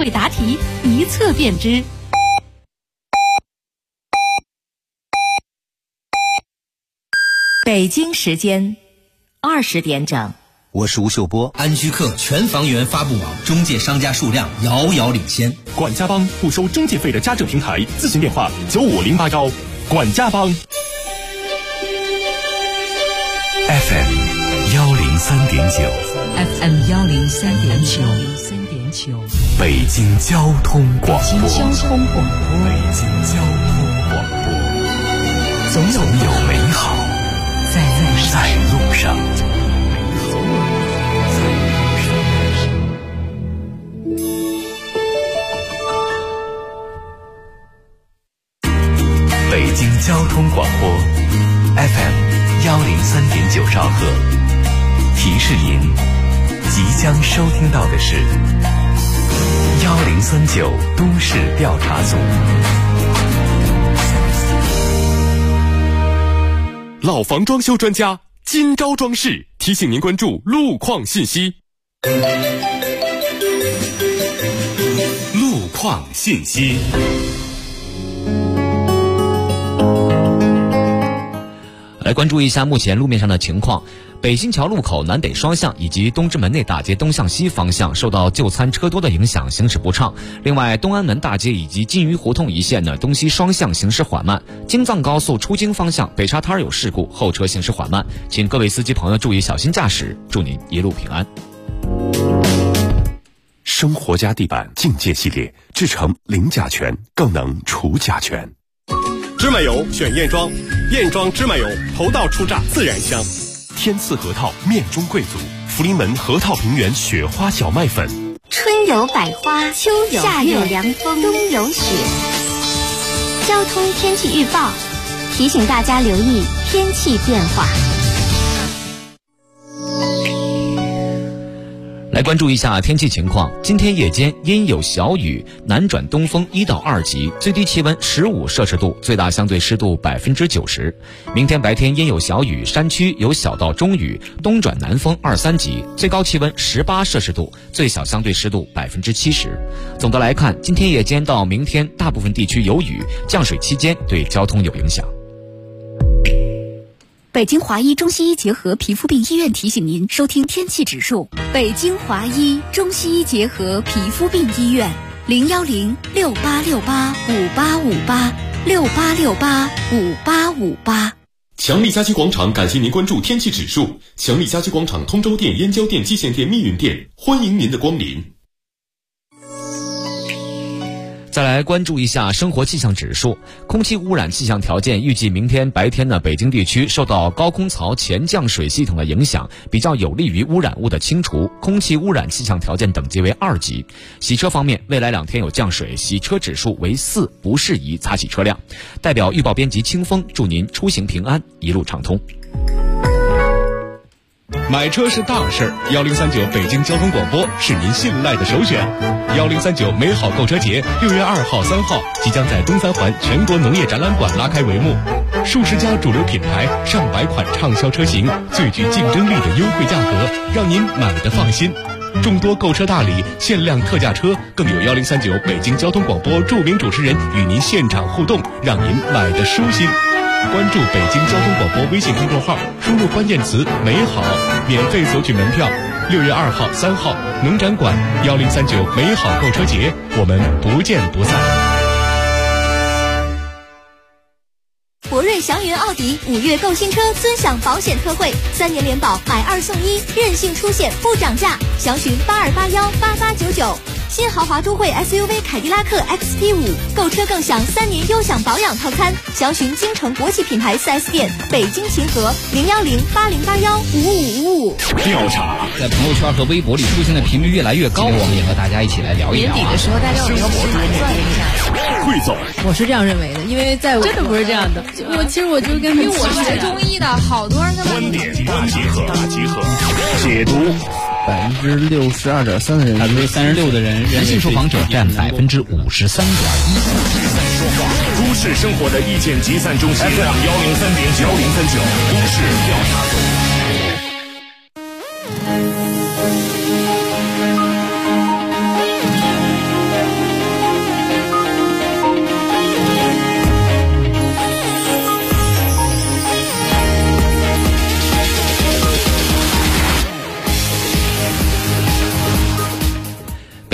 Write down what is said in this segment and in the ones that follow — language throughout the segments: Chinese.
会答题，一测便知。北京时间20点整。 我是吴秀波。 安居客全房源发布网中介商家数量遥遥领先。 管家帮不收中介费的家政平台，咨询电话95081。管家帮。 FM 103.9 FM 103.9 北京交通广播。 北京交通广播。 总有美好在路上。北京交通广播 FM 103.9兆赫，提示您即将收听到的是1039都市调查组。 老房装修专家今朝装饰提醒您关注路况信息。路况信息。 来关注一下目前路面上的情况。北新桥路口南北双向以及东直门内大街东向西方向受到就餐车多的影响，行驶不畅。另外，东安门大街以及金鱼胡同一线呢，东西双向行驶缓慢。京藏高速出京方向北沙滩有事故，后车行驶缓慢，请各位司机朋友注意小心驾驶，祝您一路平安。 生活家地板境界系列制成零甲醛，更能除甲醛。芝麻油选燕庄，燕庄芝麻油头道出榨自然香。天赐核桃面中贵族，福临门核桃平原雪花小麦粉。 春有百花，秋有夏有凉风，冬有雪。交通天气预报提醒大家留意天气变化。 来关注一下天气情况。今天夜间阴有小雨，南转东风1到2级，最低气温15摄氏度，最大相对湿度90%。明天白天阴有小雨，山区有小到中雨，东转南风2、3级，最高气温18摄氏度，最小相对湿度70%。总的来看，今天夜间到明天大部分地区有雨，降水期间对交通有影响。 北京华医中西医结合皮肤病医院提醒您收听天气指数。北京华医中西医结合皮肤病医院，01068685858686858。 强力家居广场感谢您关注天气指数。强力家居广场通州店、燕郊店、蓟县店、密云店，欢迎您的光临。 再来关注一下生活气象指数。空气污染气象条件预计明天白天呢，北京地区受到高空槽前降水系统的影响，比较有利于污染物的清除，空气污染气象条件等级为2级。洗车方面，未来2天有降水，洗车指数为4，不适宜擦洗车辆。代表预报编辑清风，祝您出行平安，一路畅通。 买车是大事，1039北京交通广播是您信赖的首选。1039美好购车节6月2号、3号即将在东三环全国农业展览馆拉开帷幕，数十家主流品牌、上百款畅销车型，最具竞争力的优惠价格，让您买得放心。众多购车大礼、限量特价车，更有1039北京交通广播著名主持人与您现场互动，让您买得舒心。关注北京交通广播微信公众号，输入关键词“美好”，免费索取门票。6月2号、3号，农展馆1039美好购车节，我们不见不散。 博瑞祥云奥迪5月购新车尊享保险特惠，3年联保，买2送1，任性出险不涨价，详询82818899。新豪华都会 SUV 凯迪拉克 XT5 购车更享3年优享保养套餐，详询京城国际品牌 4S 店，北京秦河01080815555。 调查在朋友圈和微博里出现的频率越来越高，我们也和大家一起来聊一聊。 年底的时候，大家有一个盘算一下。 汇总， 我是这样认为的，因为在真的不是这样的。其实我就跟因为我是学中医的，好多人跟观点大集合，解读。 62.3%的人 ，36%的人，人性受访者占53.1%。 都市生活的意见集散中心 FM 103.9都市调查组。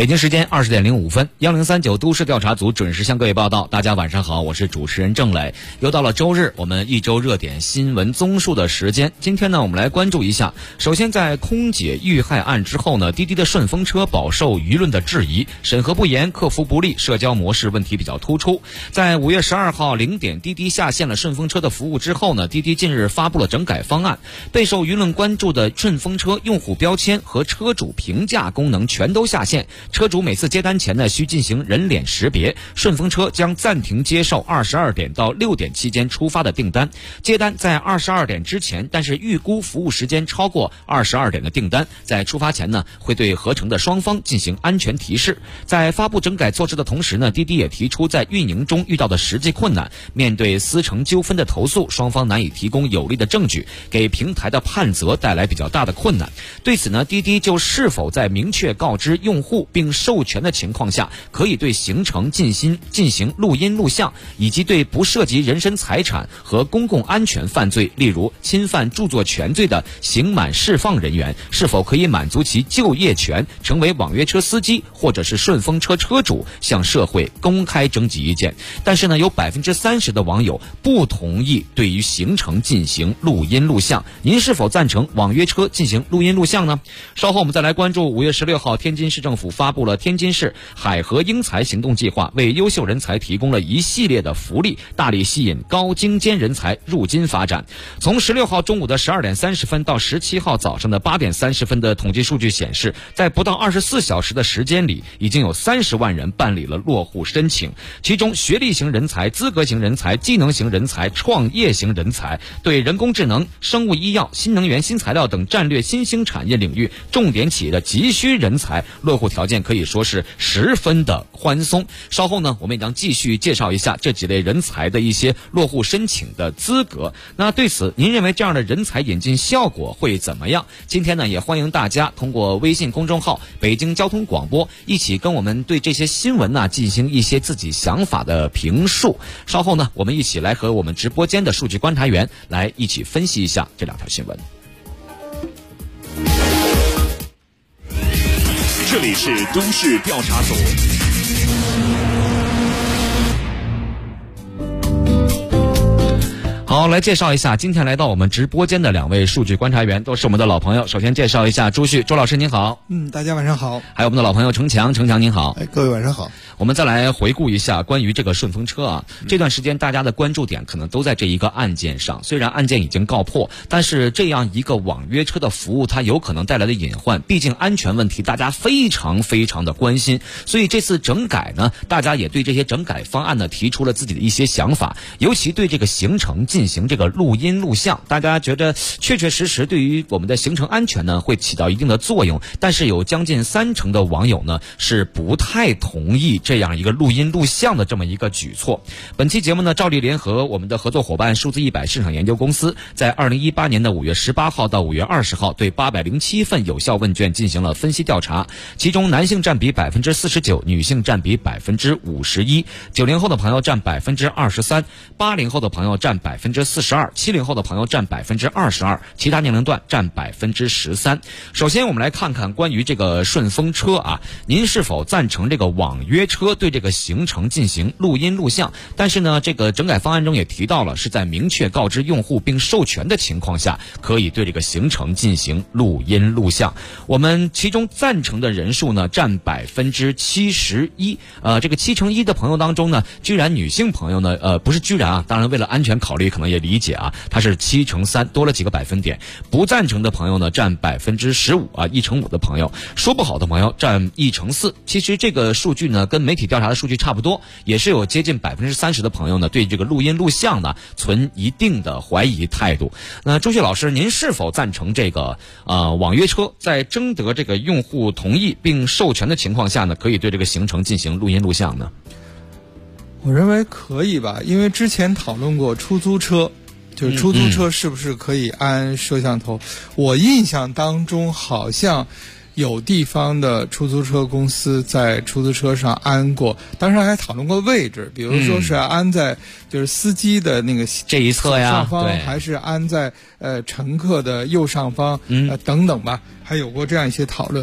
北京时间20点05分，1039都市调查组准时向各位报道。大家晚上好，我是主持人郑磊。又到了周日，我们一周热点新闻综述的时间。今天呢，我们来关注一下。首先，在空姐遇害案之后呢，滴滴的顺风车饱受舆论的质疑，审核不严，客服不力，社交模式问题比较突出。在5月12号0点，滴滴下线了顺风车的服务之后呢，滴滴近日发布了整改方案，备受舆论关注的顺风车用户标签和车主评价功能全都下线。车主每次接单前呢，需进行人脸识别。顺风车将暂停接受22点到6点期间出发的订单，接单在22点之前，但是预估服务时间超过22点的订单，在出发前呢，会对合成的双方进行安全提示。在发布整改措施的同时呢，滴滴也提出在运营中遇到的实际困难，面对私承纠纷的投诉，双方难以提供有力的证据，给平台的判责带来比较大的困难。对此呢，滴滴就是否在明确告知用户并授权的情况下，可以对行程进行录音录像，以及对不涉及人身财产和公共安全犯罪，例如侵犯著作权罪的刑满释放人员，是否可以满足其就业权，成为网约车司机或者是顺风车车主，向社会公开征集意见。但是呢，有30%的网友不同意对于行程进行录音录像。您是否赞成网约车进行录音录像呢？稍后我们再来关注5月16号天津市政府发布了天津市海河英才行动计划，为优秀人才提供了一系列的福利，大力吸引高精尖人才入津发展。从16号中午的12点30分到17号早上的8点30分的统计数据显示，在不到24小时的时间里，已经有30万人办理了落户申请。其中学历型人才、资格型人才、技能型人才、创业型人才，对人工智能、生物医药、新能源新材料等战略新兴产业领域重点企业的急需人才，落户条件可以说是十分的宽松。稍后呢，我们也将继续介绍一下这几类人才的一些落户申请的资格。那对此，您认为这样的人才引进效果会怎么样？今天呢，也欢迎大家通过微信公众号北京交通广播，一起跟我们对这些新闻呢进行一些自己想法的评述。稍后呢，我们一起来和我们直播间的数据观察员来一起分析一下这两条新闻。 这里是都市调查组。 好，来介绍一下今天来到我们直播间的两位数据观察员，都是我们的老朋友。首先介绍一下朱旭，朱老师您好。 大家晚上好。 还有我们的老朋友程强，程强您好。 各位晚上好。 我们再来回顾一下关于这个顺风车啊，这段时间大家的关注点可能都在这一个案件上。虽然案件已经告破，但是这样一个网约车的服务，它有可能带来的隐患，毕竟安全问题大家非常的关心。所以这次整改呢，大家也对这些整改方案呢提出了自己的一些想法，尤其对这个行程进行这个录音录像，大家觉得确实对于我们的行程安全呢会起到一定的作用。但是有将近30%的网友呢是不太同意这样一个录音录像的这么一个举措。本期节目呢，照例联合我们的合作伙伴数字100市场研究公司，在2018年的5月18号到5月20号对807份有效问卷进行了分析调查，其中男性占比49%，女性占比51%，90后的朋友占23%，80后的朋友占42%，70后的朋友占22%，其他年龄段占13%。首先我们来看看关于这个顺风车啊，您是否赞成这个网约车对这个行程进行录音录像？但是呢，这个整改方案中也提到了，是在明确告知用户并授权的情况下，可以对这个行程进行录音录像。我们其中赞成的人数呢占71%，这个7%的朋友当中呢，居然女性朋友呢不是居然啊，当然为了安全考虑可能也理解啊，它是7%，多了几个百分点。不赞成的朋友呢占15%啊，1%5的朋友，说不好的朋友占1%4。其实这个数据呢跟媒体调查的数据差不多，也是有接近30%的朋友呢对这个录音录像呢存一定的怀疑态度。那朱旭老师，您是否赞成这个网约车在征得这个用户同意并授权的情况下呢，可以对这个行程进行录音录像呢？ 我认为可以吧，因为之前讨论过出租车，就是出租车是不是可以安摄像头，我印象当中好像有地方的出租车公司在出租车上安过，当时还讨论过位置，比如说是安在就是司机的那个这一侧呀， 上方，还是安在乘客的右上方，等等吧，还有过这样一些讨论。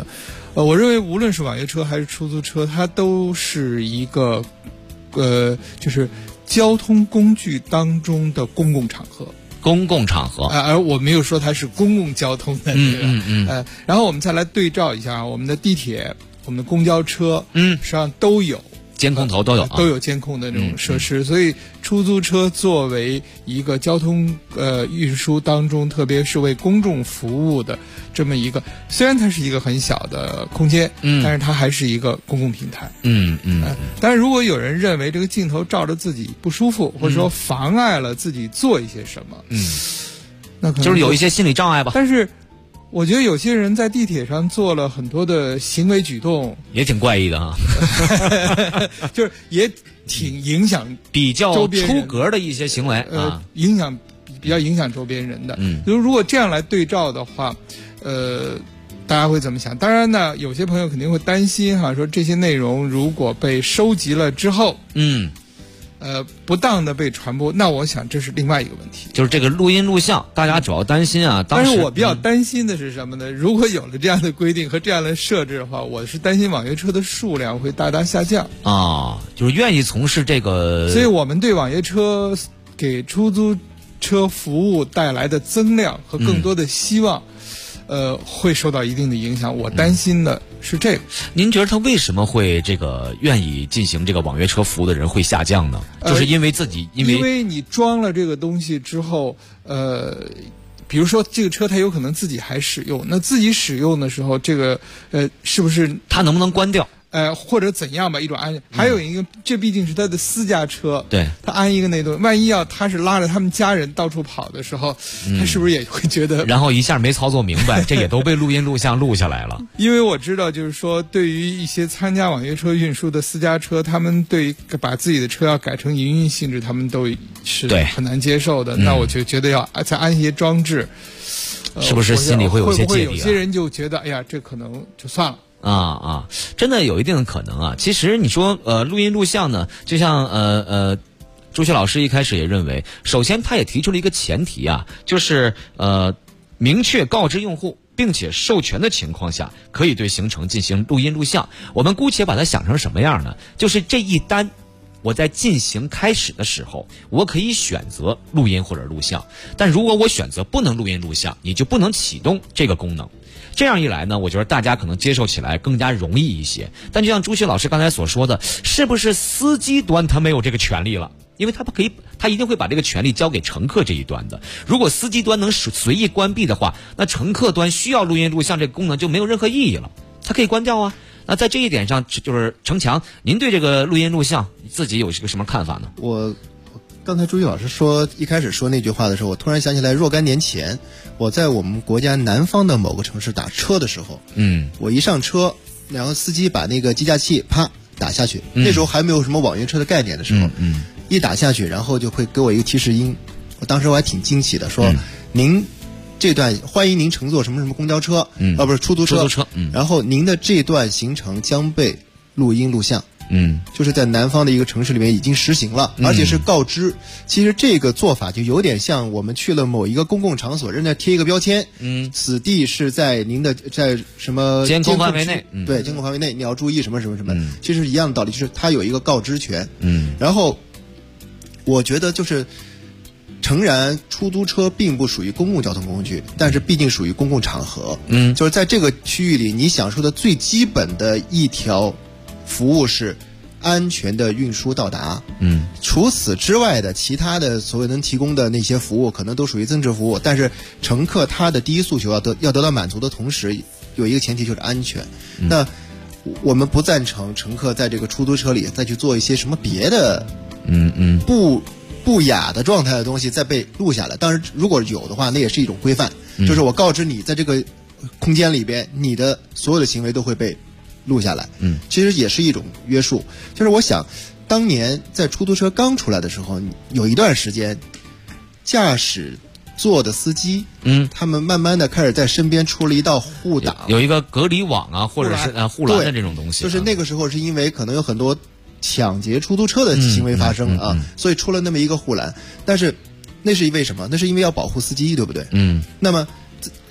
我认为无论是网约车还是出租车，它都是一个就是交通工具当中的公共场合。 公共场合而我没有说它是公共交通的然后我们再来对照一下我们的地铁、我们的公交车，实际上都有监控头，都有监控的这种设施，所以出租车作为一个交通运输当中，特别是为公众服务的这么一个，虽然它是一个很小的空间，但是它还是一个公共平台。但是如果有人认为这个镜头照着自己不舒服，或者说妨碍了自己做一些什么，那可能就是有一些心理障碍吧。 但是我觉得有些人在地铁上做了很多的行为举动， 也挺怪异的哈， 就是也挺影响比较出格的一些行为比较影响周边人的。就是如果这样来对照的话，大家会怎么想？当然呢，有些朋友肯定会担心说这些内容如果被收集了之后，不当的被传播，那我想这是另外一个问题。 就是这个录音录像，大家主要担心但是我比较担心的是什么呢？如果有了这样的规定和这样的设置的话，我是担心网约车的数量会大大下降就是愿意从事这个， 所以我们对网约车给出租车服务带来的增量和更多的希望，会受到一定的影响。我担心的是这个。 您觉得他为什么会这个愿意进行这个网约车服务的人会下降呢？就是因为自己因为你装了这个东西之后，比如说这个车他有可能自己还使用，那自己使用的时候，这个是不是他能不能关掉？ 或者怎样吧，一种安全。还有一个，这毕竟是他的私家车， 对， 他安一个那东西，万一他是拉着他们家人到处跑的时候，他是不是也会觉得？ 然后一下没操作明白，这也都被录音录像录下来了。 因为我知道，就是说，对于一些参加网约车运输的私家车，他们对把自己的车要改成营运性质，他们都是很难接受的。那我就觉得要再安一些装置， 是不是心里会有些芥蒂？ 有些人就觉得，哎呀，这可能就算了。 真的有一定的可能其实你说录音录像呢，就像朱雪老师一开始也认为，首先他也提出了一个前提就是明确告知用户并且授权的情况下，可以对行程进行录音录像。我们姑且把它想成什么样呢？就是这一单我在进行开始的时候，我可以选择录音或者录像，但如果我选择不能录音录像，你就不能启动这个功能。这样一来呢，我觉得大家可能接受起来更加容易一些。但就像朱雪老师刚才所说的，是不是司机端他没有这个权利了？因为他一定会把这个权利交给乘客这一端的。如果司机端能随意关闭的话，那乘客端需要录音录像这个功能就没有任何意义了，它可以关掉那在这一点上，就是程强，您对这个录音录像自己有一个什么看法呢？ 我刚才朱毅老师一开始说那句话的时候，我突然想起来，若干年前我在我们国家南方的某个城市打车的时候，我一上车，然后司机把那个计价器啪打下去，那时候还没有什么网约车的概念的时候，一打下去，然后就会给我一个提示音，当时我还挺惊奇的，说您这段欢迎您乘坐什么什么公交车，不是出租车，然后您的这段行程将被录音录像。就是在南方的一个城市里面已经实行了，而且是告知。其实这个做法就有点像我们去了某一个公共场所，人家贴一个标签，此地是在您的在什么监控范围内， 对，监控范围内，你要注意什么什么什么。其实一样的道理，就是它有一个告知权。然后我觉得就是诚然，出租车并不属于公共交通工具，但是毕竟属于公共场合。就是在这个区域里，你享受的最基本的一条服务是安全的运输到达。除此之外的其他的所谓能提供的那些服务，可能都属于增值服务。但是乘客他的第一诉求要得到满足的同时，有一个前提就是安全。那我们不赞成乘客在这个出租车里再去做一些什么别的不雅的状态的东西再被录下来。当然如果有的话，那也是一种规范，就是我告知你在这个空间里边，你的所有的行为都会被录下来。其实也是一种约束。就是我想当年在出租车刚出来的时候，有一段时间驾驶座的司机他们慢慢的开始在身边出了一道护挡， 有一个隔离网或者是护栏的这种东西。 就是那个时候是因为可能有很多抢劫出租车的行为发生所以出了那么一个护栏。但是那是因为什么？那是因为要保护司机，对不对？那么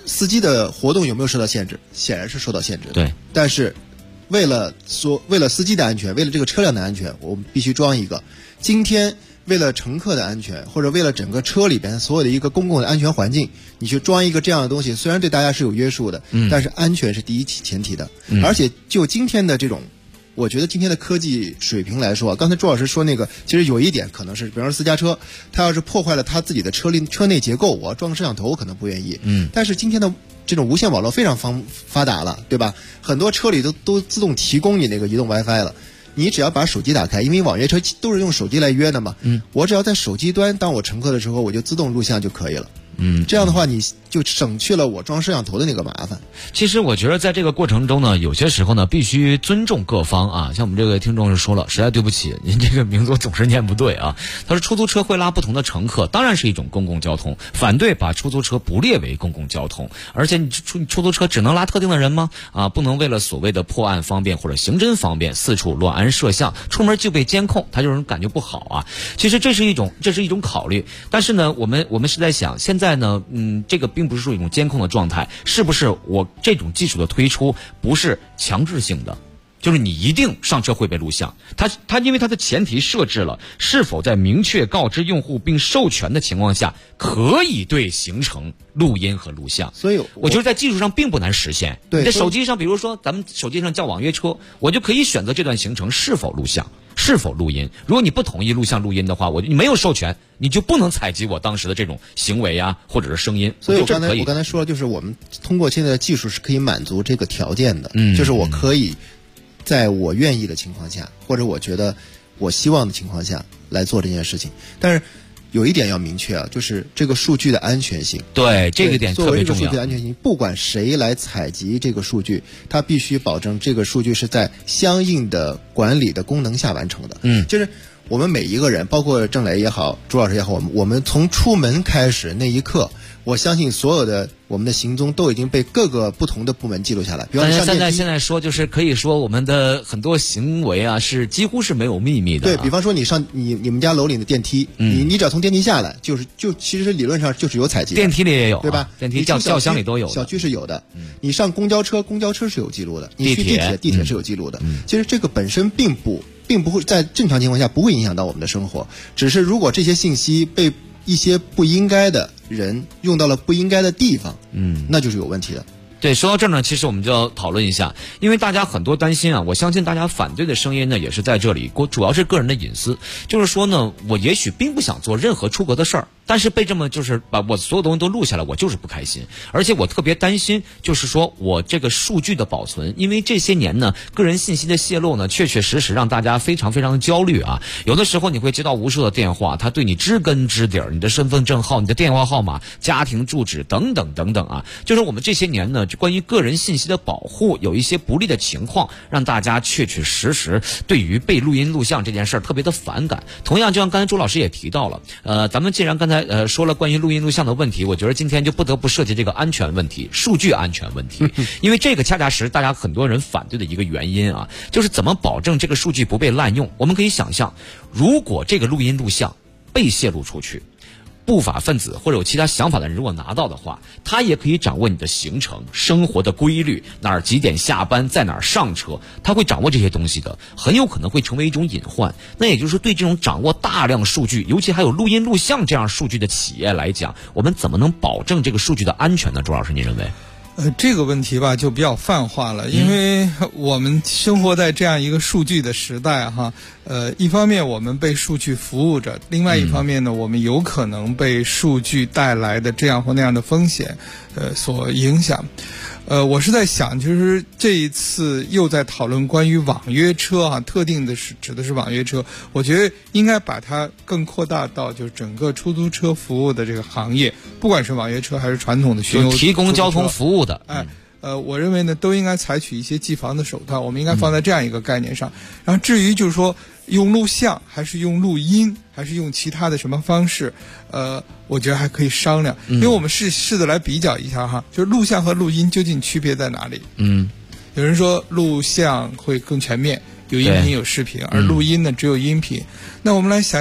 司机的活动有没有受到限制？显然是受到限制的。 对， 但是为了司机的安全，为了这个车辆的安全，我们必须装一个。今天为了乘客的安全，或者为了整个车里边所有的一个公共的安全环境，你去装一个这样的东西，虽然对大家是有约束的，但是安全是第一前提的。而且就今天的这种，我觉得今天的科技水平来说，刚才朱老师说那个，其实有一点可能是，比方说私家车，他要是破坏了他自己的车内结构，我要装个摄像头，我可能不愿意。但是今天的这种无线网络非常发达了，对吧？很多车里都自动提供你那个移动 WiFi 了。你只要把手机打开，因为网约车都是用手机来约的嘛。我只要在手机端当我乘客的时候，我就自动录像就可以了。这样的话你就省去了我装摄像头的那个麻烦。 其实我觉得在这个过程中呢，有些时候呢必须尊重各方啊。像我们这个听众是说了，实在对不起，您这个名字我总是念不对啊。他说出租车会拉不同的乘客，当然是一种公共交通，反对把出租车不列为公共交通。而且你出租车只能拉特定的人吗？不能为了所谓的破案方便或者刑侦方便四处乱安摄像，出门就被监控，他就是感觉不好啊。其实这是一种考虑，但是呢我们是在想，现在呢这个并不是说一种监控的状态，是不是我这种技术的推出不是强制性的，就是你一定上车会被录像，它因为它的前提设置了是否在明确告知用户并授权的情况下可以对行程录音和录像， 所以我觉得在技术上并不难实现。 对， 你在手机上，比如说咱们手机上叫网约车，我就可以选择这段行程是否录像是否录音。如果你不同意录像录音的话，你没有授权，你就不能采集我当时的这种行为啊或者是声音。 所以我刚才说了，就是我们通过现在的技术是可以满足这个条件的。就是我可以在我愿意的情况下，或者我觉得我希望的情况下来做这件事情。但是有一点要明确啊，就是这个数据的安全性。 对，这个点特别重要。 作为这个数据的安全性，不管谁来采集这个数据，他必须保证这个数据是在相应的管理的功能下完成的。就是我们每一个人，包括郑磊也好，朱老师也好，我们从出门开始那一刻，我相信所有的我们的行踪都已经被各个不同的部门记录下来。比方说现在说，就是可以说我们的很多行为啊，是几乎是没有秘密的。 对，比方说你上你们家楼里的电梯，你只要从电梯下来，就其实理论上就是有采集的。 电梯里也有， 对吧？ 电梯轿厢里都有， 小区是有的。你上公交车是有记录的；你去地铁是有记录的。其实这个本身并不会在正常情况下不会影响到我们的生活，只是如果这些信息被一些不应该的人用到了不应该的地方，那就是有问题的。 对，说到这儿呢，其实我们就要讨论一下，因为大家很多担心啊，我相信大家反对的声音呢也是在这里，主要是个人的隐私，就是说呢，我也许并不想做任何出格的事儿，但是被这么就是把我所有东西都录下来，我就是不开心，而且我特别担心，就是说我这个数据的保存，因为这些年呢，个人信息的泄露呢，确确实实让大家非常非常焦虑啊。有的时候你会接到无数的电话，他对你知根知底儿，你的身份证号、你的电话号码、家庭住址等等等等啊，就是我们这些年呢，关于个人信息的保护有一些不利的情况，让大家确确实实对于被录音录像这件事儿特别的反感。同样，就像刚才朱老师也提到了，咱们既然刚才说了关于录音录像的问题，我觉得今天就不得不涉及这个安全问题，数据安全问题，因为这个恰恰是大家很多人反对的一个原因啊，就是怎么保证这个数据不被滥用。我们可以想象，如果这个录音录像被泄露出去，不法分子或者有其他想法的人如果拿到的话，他也可以掌握你的行程、生活的规律，哪儿几点下班，在哪儿上车，他会掌握这些东西的，很有可能会成为一种隐患。那也就是对这种掌握大量数据，尤其还有录音录像这样数据的企业来讲，我们怎么能保证这个数据的安全呢？周老师，您认为？ 这个问题吧就比较泛化了，因为我们生活在这样一个数据的时代哈，一方面我们被数据服务着，另外一方面呢，我们有可能被数据带来的这样或那样的风险，所影响。我是在想，就是这一次又在讨论关于网约车啊，特定的是指的是网约车，我觉得应该把它更扩大到就是整个出租车服务的这个行业，不管是网约车还是传统的巡游提供交通服务的， 我认为呢都应该采取一些技防的手段，我们应该放在这样一个概念上。然后至于就是说用录像还是用录音还是用其他的什么方式，我觉得还可以商量，因为我们试着来比较一下哈，就是录像和录音究竟区别在哪里？有人说录像会更全面，有音频有视频，而录音呢只有音频。那我们来想想，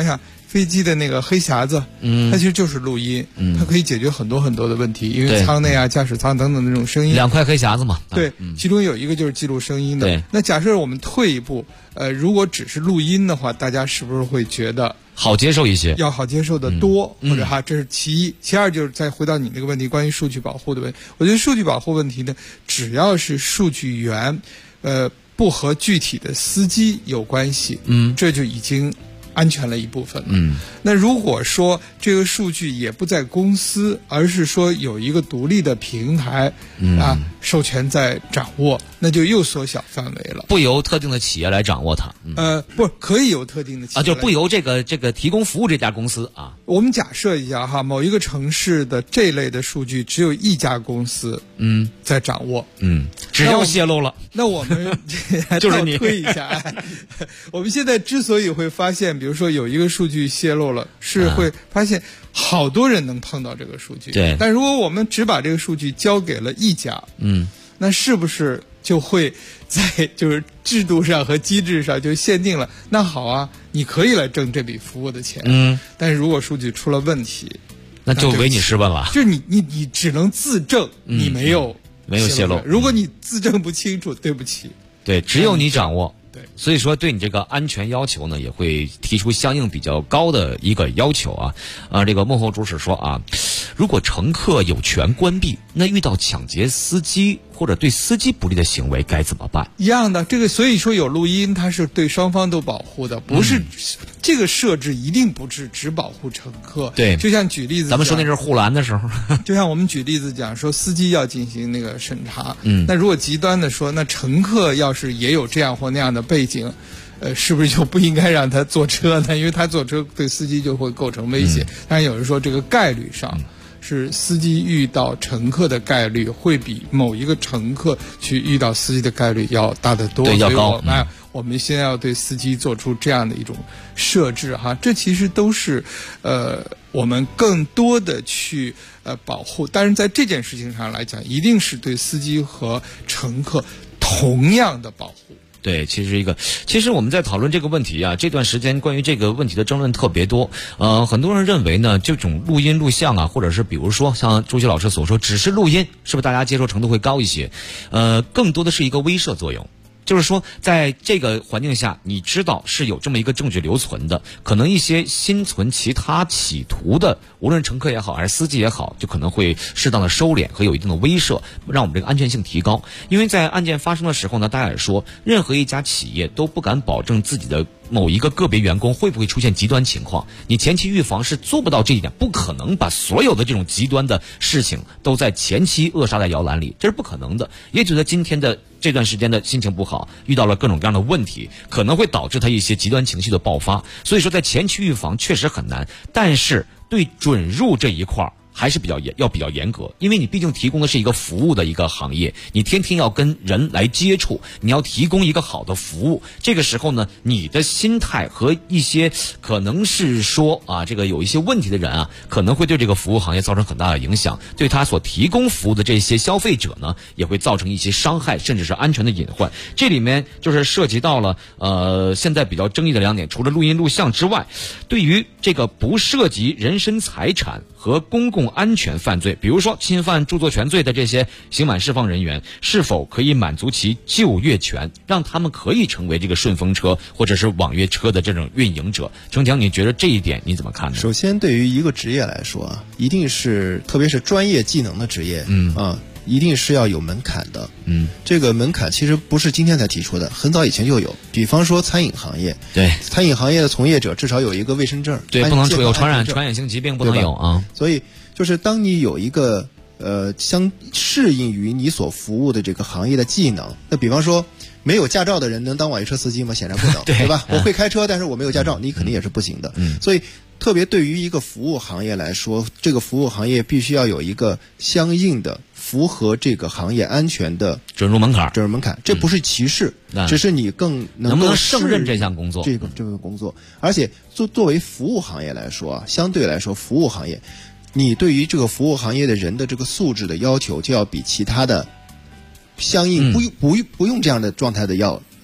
飞机的那个黑匣子，它其实就是录音，它可以解决很多很多的问题，因为舱内啊、驾驶舱等等的那种声音。 2块黑匣子嘛。 对，其中有一个就是记录声音的。对，那假设我们退一步，如果只是录音的话，大家是不是会觉得好接受一些？ 要好接受的多，或者这是其一。其二就是再回到你那个问题，关于数据保护的问题。我觉得数据保护问题呢，只要是数据源，不和具体的司机有关系，这就已经安全了一部分了。那如果说这个数据也不在公司，而是说有一个独立的平台授权在掌握，那就又缩小范围了， 不由特定的企业来掌握它。 不可以由特定的企业就不由这个提供服务这家公司啊。 我们假设一下某一个城市的这类的数据只有一家公司在掌握， 只要泄露了， 那我们就是你推一下。我们现在之所以会发现，比如说有一个数据泄露了，是会发现好多人能碰到这个数据。 对， 但如果我们只把这个数据交给了一家，那是不是就会在就是制度上和机制上就限定了？那好啊，你可以来挣这笔服务的钱，但是如果数据出了问题， 那就唯你是问了。 就是你只能自证你没有泄露。 如果你自证不清楚，对不起。 对，只有你掌握。 对， 所以说对你这个安全要求呢，也会提出相应比较高的一个要求啊。这个幕后主使说如果乘客有权关闭，那遇到抢劫司机或者对司机不利的行为该怎么办？ 一样的，这个所以说有录音，它是对双方都保护的，不是这个设置一定不是只保护乘客。 对， 就像举例子， 咱们说那是护栏的时候， 就像我们举例子讲说司机要进行那个审查，那如果极端的说，那乘客要是也有这样或那样的背景，是不是就不应该让他坐车呢？因为他坐车对司机就会构成威胁。但是有人说这个概率上。是司机遇到乘客的概率会比某一个乘客去遇到司机的概率要大得多， 对，要高。 我们现在要对司机做出这样的一种设置这其实都是我们更多的去保护。但是在这件事情上来讲，一定是对司机和乘客同样的保护。 对，其实我们在讨论这个问题这段时间关于这个问题的争论特别多。很多人认为呢，这种录音录像或者是比如说像朱熹老师所说，只是录音，是不是大家接受程度会高一些？更多的是一个威慑作用。就是说，在这个环境下，你知道是有这么一个证据留存的，可能一些心存其他企图的，无论乘客也好还是司机也好，就可能会适当的收敛和有一定的威慑，让我们这个安全性提高。因为在案件发生的时候呢，大家也说，任何一家企业都不敢保证自己的某一个个别员工会不会出现极端情况，你前期预防是做不到这一点，不可能把所有的这种极端的事情都在前期扼杀在摇篮里，这是不可能的。也觉得今天的这段时间的心情不好，遇到了各种各样的问题，可能会导致他一些极端情绪的爆发，所以说在前期预防确实很难，但是对准入这一块还是比较严格，因为你毕竟提供的是一个服务的一个行业，你天天要跟人来接触，你要提供一个好的服务，这个时候呢，你的心态和一些可能是说这个有一些问题的人可能会对这个服务行业造成很大的影响，对他所提供服务的这些消费者呢，也会造成一些伤害，甚至是安全的隐患。这里面就是涉及到了现在比较争议的2点，除了录音录像之外，对于这个不涉及人身财产和公共安全犯罪，比如说侵犯著作权罪的这些刑满释放人员，是否可以满足其就业权，让他们可以成为这个顺风车或者是网约车的这种运营者？程强，你觉得这一点你怎么看呢？ 首先，对于一个职业来说一定是特别是专业技能的职业，一定是要有门槛的。这个门槛其实不是今天才提出的，很早以前就有。比方说餐饮行业， 对， 餐饮行业的从业者至少有一个卫生证， 对，不能有传染性疾病，不能有所以就是当你有一个相适应于你所服务的这个行业的技能，那比方说没有驾照的人能当网约车司机吗？显然不能，对吧？我会开车，但是我没有驾照，你肯定也是不行的。所以特别对于一个服务行业来说，这个服务行业必须要有一个相应的符合这个行业安全的准入门槛。 这不是歧视，只是你更能够胜任这项工作， 这个工作。而且作为服务行业来说相对来说，服务行业你对于这个服务行业的人的这个素质的要求，就要比其他的相应不用这样的状态的要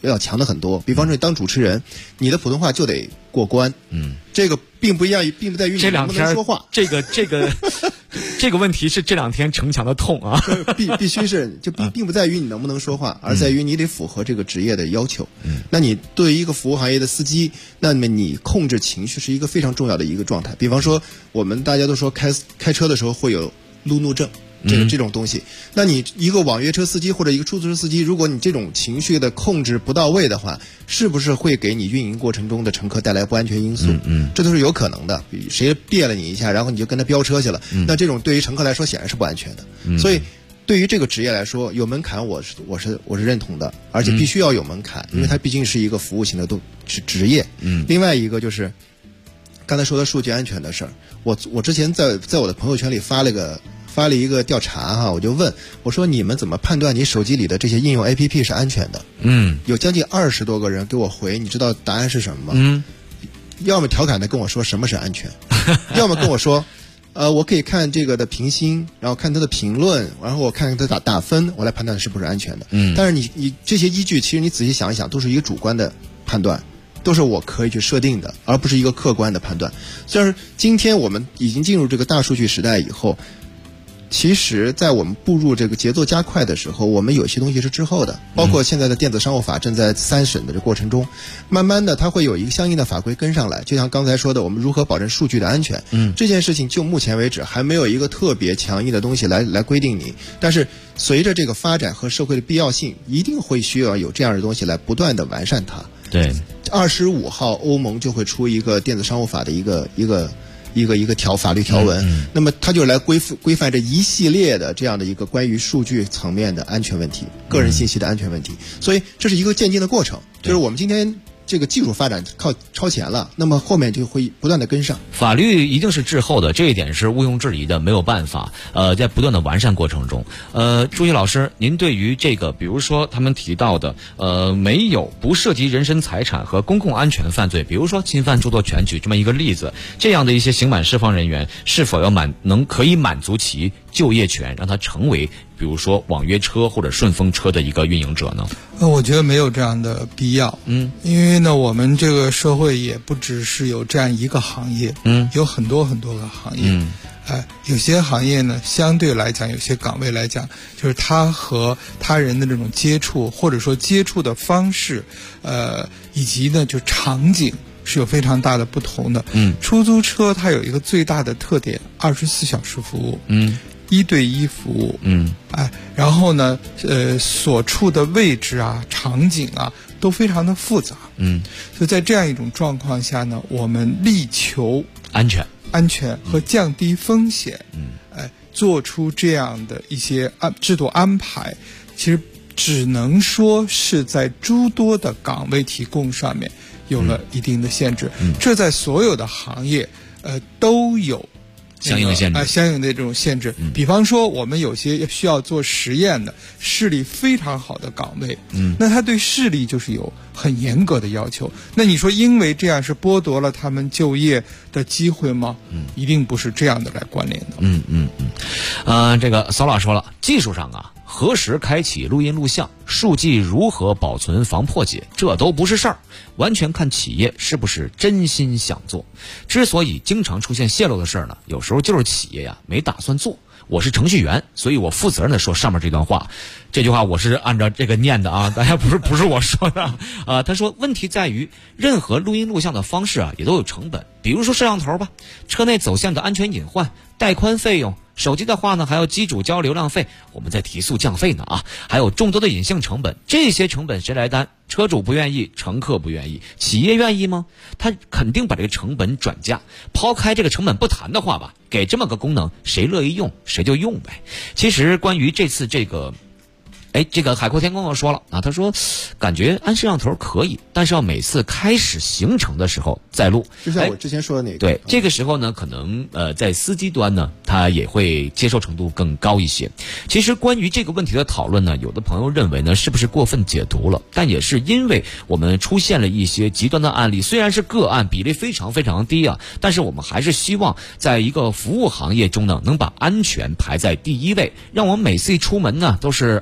要强的很多。比方说，你当主持人，你的普通话就得过关。这个并不在于你能不能说话。 这个问题是这两天城墙的痛啊。 必须是并不在于你能不能说话，而在于你得符合这个职业的要求。那你对于一个服务行业的司机，那么你控制情绪是一个非常重要的一个状态。比方说，我们大家都说开车的时候会有路怒症。这种东西，那你一个网约车司机或者一个出租车司机，如果你这种情绪的控制不到位的话，是不是会给你运营过程中的乘客带来不安全因素？这都是有可能的。谁别了你一下，然后你就跟他飙车去了，那这种对于乘客来说显然是不安全的。所以，对于这个职业来说，有门槛，我是认同的，而且必须要有门槛，因为它毕竟是一个服务型的职业。另外一个就是刚才说的数据安全的事儿，我之前在我的朋友圈里发了一个调查哈，我就问我说你们怎么判断你手机里的这些应用 APP 是安全的？有将近20多个人给我回，你知道答案是什么吗？要么调侃的跟我说什么是安全，要么跟我说，我可以看这个的评星，然后看它的评论，然后我看它打分，我来判断是不是安全的。但是你这些依据，其实你仔细想一想，都是一个主观的判断。都是我可以去设定的，而不是一个客观的判断。虽然今天我们已经进入这个大数据时代以后，其实在我们步入这个节奏加快的时候，我们有些东西是滞后的，包括现在的电子商务法正在3审的这过程中，慢慢的它会有一个相应的法规跟上来。就像刚才说的，我们如何保证数据的安全，这件事情就目前为止还没有一个特别强硬的东西来规定你，但是随着这个发展和社会的必要性，一定会需要有这样的东西来不断的完善它。 对 ，25号欧盟就会出一个电子商务法的一个法律条文，那么它就来规范这一系列的这样的一个关于数据层面的安全问题、个人信息的安全问题。所以这是一个渐进的过程，就是我们今天这个技术发展超前了，那么后面就会不断的跟上。 法律一定是滞后的，这一点是毋庸置疑的，没有办法。在不断的完善过程中，朱熹老师，您对于这个，比如说他们提到的，没有不涉及人身财产和公共安全犯罪，比如说侵犯著作权，举这么一个例子，这样的一些刑满释放人员，是否要可以满足其就业权，让他成为比如说网约车或者顺风车的一个运营者呢？ 我觉得没有这样的必要。因为呢，我们这个社会也不只是有这样一个行业，有很多很多个行业。有些行业呢，相对来讲，有些岗位来讲，就是他和他人的这种接触，或者说接触的方式，以及呢，就场景是有非常大的不同的。出租车它有一个最大的特点，24小时服务。1对1服务，然后呢，所处的位置啊、场景啊都非常的复杂，所以在这样一种状况下呢，我们力求安全和降低风险，做出这样的一些制度安排，其实只能说是在诸多的岗位提供上面有了一定的限制，这在所有的行业都有相应的限制， 相应的这种限制。比方说，我们有些需要做实验的视力非常好的岗位，那他对视力就是有很严格的要求。那你说，因为这样是剥夺了他们就业的机会吗？一定不是这样的来关联的。 这个骚老说了，技术上啊，何时开启录音录像，数据如何保存防破解，这都不是事儿，完全看企业是不是真心想做。之所以经常出现泄露的事儿呢，有时候就是企业呀没打算做。我是程序员，所以我负责任的说上面这段话。这句话我是按照这个念的啊，大家不是我说的啊。他说问题在于任何录音录像的方式啊也都有成本，比如说摄像头吧，车内走向的安全隐患、带宽费用，手机的话呢还要机主交流量费，我们在提速降费呢啊，还有众多的隐性成本，这些成本谁来担？车主不愿意，乘客不愿意，企业愿意吗？他肯定把这个成本转嫁。抛开这个成本不谈的话吧，给这么个功能，谁乐意用谁就用呗。其实关于这次这个海阔天空又说了啊，他说感觉安摄像头可以，但是要每次开始行程的时候再录。 就像我之前说的那个。 对，这个时候呢，可能在司机端呢，他也会接受程度更高一些。其实关于这个问题的讨论呢，有的朋友认为呢，是不是过分解读了？但也是因为我们出现了一些极端的案例，虽然是个案，比例非常非常低啊，但是我们还是希望在一个服务行业中呢，能把安全排在第一位，让我们每次一出门呢，都是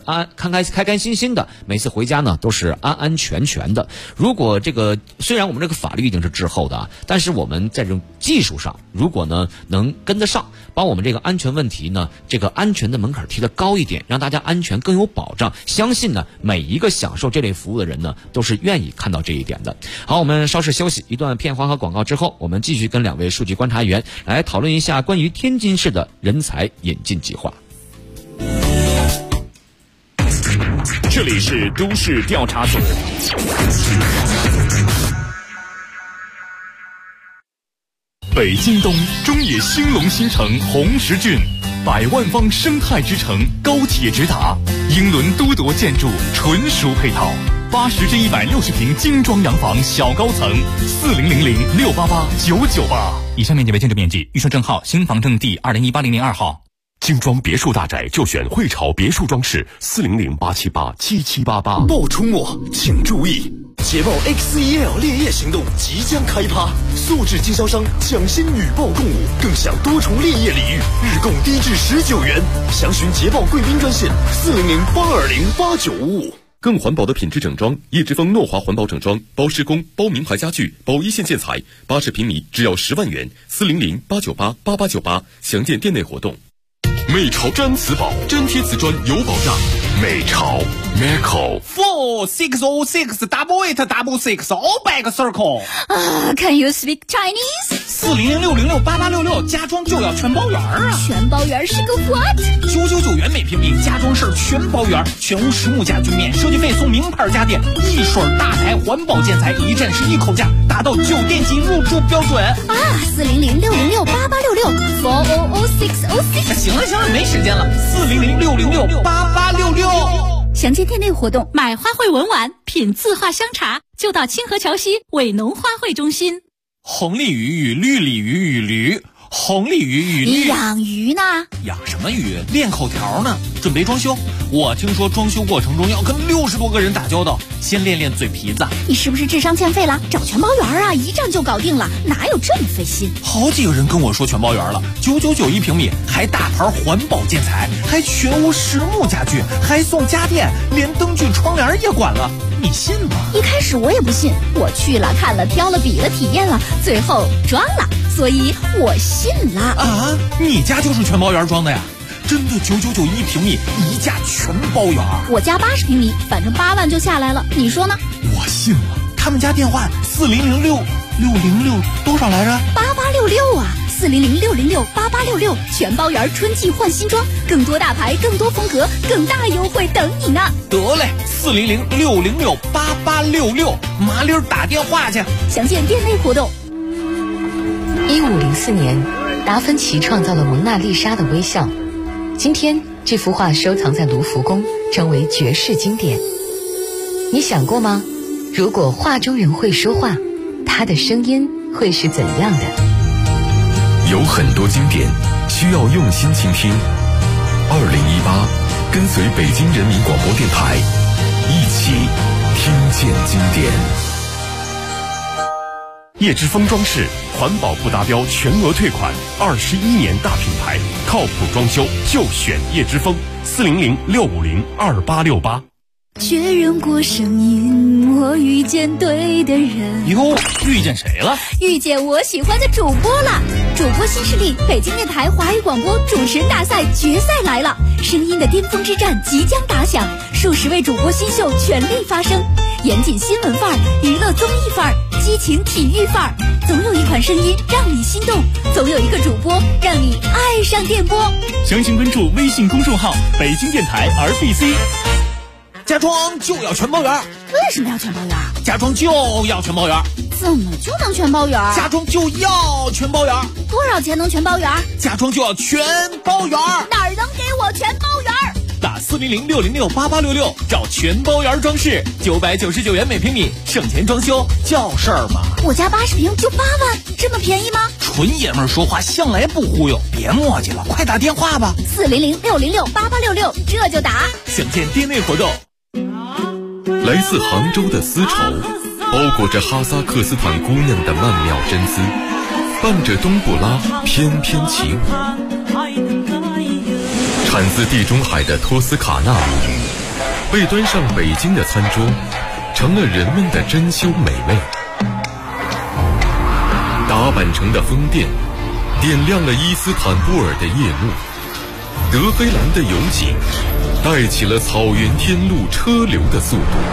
开开心心的，每次回家呢都是安安全全的。如果这个虽然我们这个法律已经是滞后的啊，但是我们在这种技术上，如果呢能跟得上，把我们这个安全问题呢，这个安全的门槛提得高一点，让大家安全更有保障，相信呢每一个享受这类服务的人呢都是愿意看到这一点的。好，我们稍事休息，一段片花和广告之后，我们继续跟2位数据观察员来讨论一下关于天津市的人才引进计划。 这里是都市调查组。北京东中野兴隆新城红石郡，100万方生态之城，高铁直达，英伦都铎建筑纯属配套，80至160平精装洋房小高层，4000-688-998。 以上面积为建筑面积，预售证号新房证第2018-002号。 精装别墅大宅就选汇潮别墅装饰，400-878-7788。 报出没请注意，捷豹 XEL 烈焰行动即将开趴，素质经销商抢先女豹共舞，更享多重烈焰礼遇，日供低至19元。详询捷豹贵宾专线400-820-8955。 更环保的品质整装，叶之峰诺华环保整装，包施工、包名牌家具、包一线建材，80平米只要10万元，400-898-8898，详见店内活动。美潮毡瓷宝，粘贴瓷砖有保障。美潮 Meco 460668866 all back circle。 Can you speak Chinese？ 400-606-8866，家装就要全包圆啊！ 全包圆是个 what？ 999元每平米，家装事全包圆，全屋实木家具免设计费，送名牌家电，一水大牌环保建材，一站式一口价，达到酒店级入住标准啊 ！400-606-8866，400-606。 行了，没时间了，400-606-8866。 详见店内活动，买花卉文玩，品字画香茶，就到清河桥西伟农花卉中心。 红鲤鱼与绿鲤鱼与驴，红鲤鱼与绿。 你养鱼呢？ 养什么鱼？练口条呢，准备装修。我听说装修过程中要跟60多个人打交道，先练练嘴皮子。 你是不是智商欠费了？找全包圆啊，一站就搞定了，哪有这么费心？ 好几个人跟我说全包圆了，999一平米，还大牌环保建材，还全屋实木家具，还送家电，连灯具窗帘也管了，你信吗？ 一开始我也不信，我去了看了挑了比了体验了，最后装了，所以我信了啊！你家就是全包圆装的呀？真的999一平米，一价全包圆。 我家80平米，反正8万就下来了，你说呢？ 我信了。他们家电话4006606多少来着 ？8866啊，400668866，全包圆，春季换新装，更多大牌，更多风格，更大优惠等你呢。 得嘞，400668866，麻溜打电话去。 详见店内活动。 1504年，达芬奇创造了蒙娜丽莎的微笑。今天，这幅画收藏在卢浮宫，成为绝世经典。你想过吗？如果画中人会说话，他的声音会是怎样的？ 有很多经典需要用心倾听。2018，跟随北京人民广播电台，一起听见经典。叶之峰装饰，环保不达标全额退款，21年大品牌，靠谱装修就选叶之峰，400-650-2868。 确认过声音，我遇见对的人。 哟，遇见谁了？ 遇见我喜欢的主播了。主播新势力，北京电台华语广播主持人大赛决赛来了，声音的巅峰之战即将打响，数十位主播新秀全力发声，严谨新闻范儿，娱乐综艺范儿，激情体育范儿，总有一款声音让你心动，总有一个主播让你爱上电波。 详情关注微信公众号北京电台 RBC。 家装就要全包圆。 为什么要全包圆？ 家装就要全包圆。 怎么就能全包圆？ 家装就要全包圆。 多少钱能全包圆？ 家装就要全包圆。 哪儿能给我全包圆？ 打400-606-8866，找全包圆装饰，999元每平米，省钱装修叫事儿嘛。 我家80平就8万，这么便宜吗？ 纯爷们儿说话向来不忽悠，别磨叽了，快打电话吧。 400-606-8866，这就打。 详见店内活动。 来自杭州的丝绸，包裹着哈萨克斯坦姑娘的曼妙真姿，伴着冬不拉翩翩起舞。产自地中海的托斯卡纳， 被端上北京的餐桌，成了人们的珍馐美味。打板城的风电，点亮了伊斯坦布尔的夜幕。德黑兰的油井，带起了草原天路车流的速度。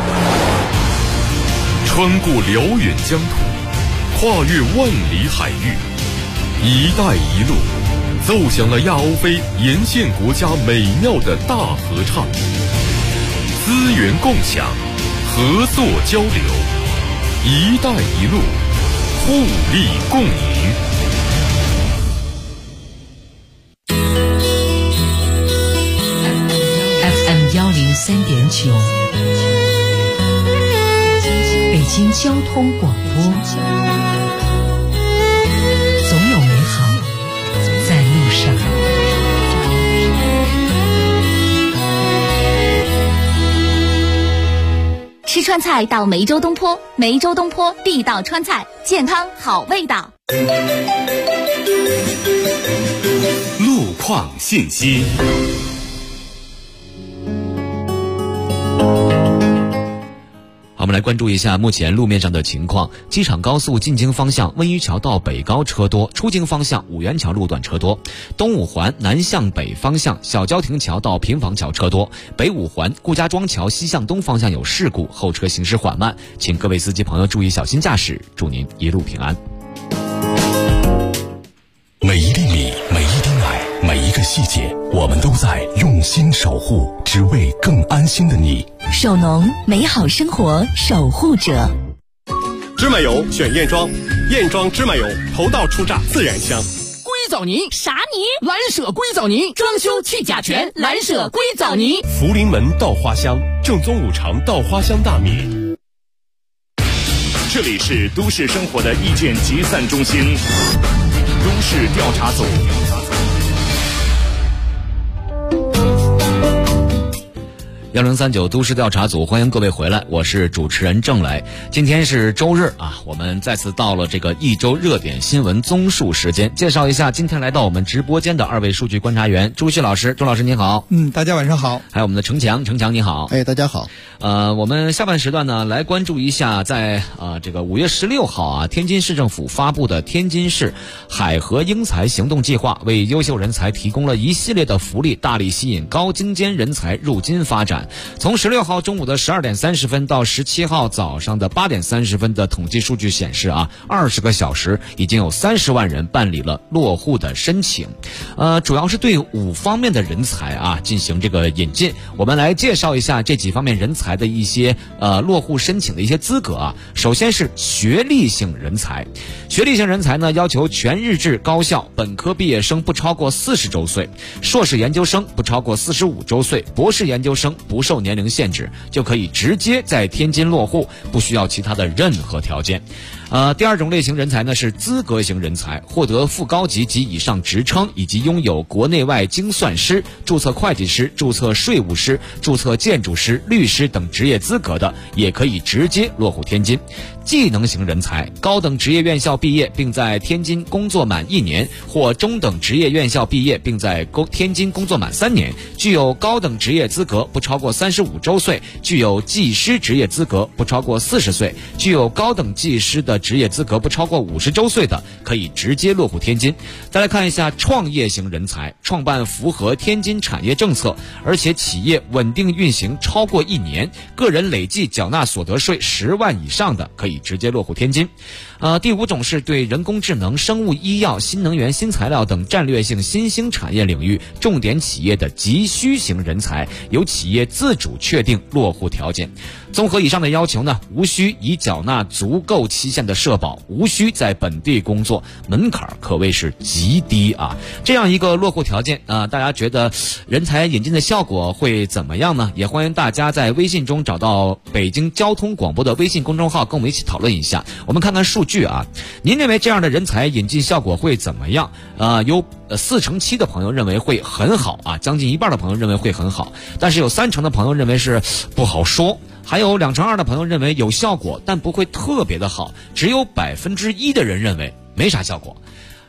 穿过辽远疆土，跨越万里海域，一带一路奏响了亚欧非沿线国家美妙的大合唱。资源共享，合作交流，一带一路，互利共赢。 FM 103.9，北京交通广播，总有美好在路上。 吃川菜到梅州东坡，梅州东坡地道川菜，健康好味道。 路况信息。 好，我们来关注一下目前路面上的情况。机场高速进京方向温榆桥到北高车多，出京方向五元桥路段车多。东五环南向北方向小郊亭桥到平房桥车多。北五环顾家庄桥西向东方向有事故，后车行驶缓慢，请各位司机朋友注意小心驾驶，祝您一路平安。 每一粒米，每一滴奶，每一个细节，我们都在用心守护，只为更安心的你。 首农，美好生活守护者。 芝麻油选燕庄，燕庄芝麻油头道初榨自然香。 硅藻泥啥泥？ 蓝舍硅藻泥，装修去甲醛，蓝舍硅藻泥。 福临门稻花香，正宗五常稻花香大米。 这里是都市生活的意见集散中心，都市调查组。 1039都市调查组，欢迎各位回来，我是主持人郑磊。今天是周日啊，我们再次到了这个一周热点新闻综述时间。介绍一下今天来到我们直播间的二位数据观察员，朱旭老师，朱老师您好。 大家晚上好。 还有我们的程强，程强你好。 大家好。 我们下半时段呢，来关注一下在这个5月16号啊，天津市政府发布的天津市海河英才行动计划，为优秀人才提供了一系列的福利，大力吸引高精尖人才入津发展。从16号中午的12点30分到17号早上的8点30分的统计数据显示啊，20个小时已经有30万人办理了落户的申请。主要是对5方面的人才啊进行这个引进。我们来介绍一下这几方面人才的一些落户申请的一些资格啊。首先是学历性人才，学历性人才呢要求全日制高校本科毕业生不超过40周岁，硕士研究生不超过45周岁，博士研究生不受年龄限制，就可以直接在天津落户，不需要其他的任何条件。第二种类型人才呢是资格型人才，获得副高级及以上职称，以及拥有国内外精算师、注册会计师、注册税务师、注册建筑师、律师等职业资格的，也可以直接落户天津。技能型人才，高等职业院校毕业并在天津工作满1年，或中等职业院校毕业并在天津工作满3年，具有高等职业资格不超过35周岁，具有技师职业资格不超过40岁，具有高等技师的职业资格不超过50周岁的，可以直接落户天津。再来看一下创业型人才，创办符合天津产业政策，而且企业稳定运行超过1年，个人累计缴纳所得税10万以上的，可以直接落户天津。第5种是对人工智能、生物医药、新能源、新材料等战略性新兴产业领域重点企业的急需型人才，由企业自主确定落户条件。综合以上的要求呢，无需已缴纳足够期限的社保，无需在本地工作，门槛可谓是极低啊。这样一个落户条件大家觉得人才引进的效果会怎么样呢？也欢迎大家在微信中找到北京交通广播的微信公众号，跟我们一起讨论一下。我们看看数据啊，您认为这样的人才引进效果会怎么样？有47%的朋友认为会很好啊，将近一半的朋友认为会很好，但是有30%的朋友认为是不好说。还有2%的朋友认为有效果，但不会特别的好，只有1%的人认为没啥效果。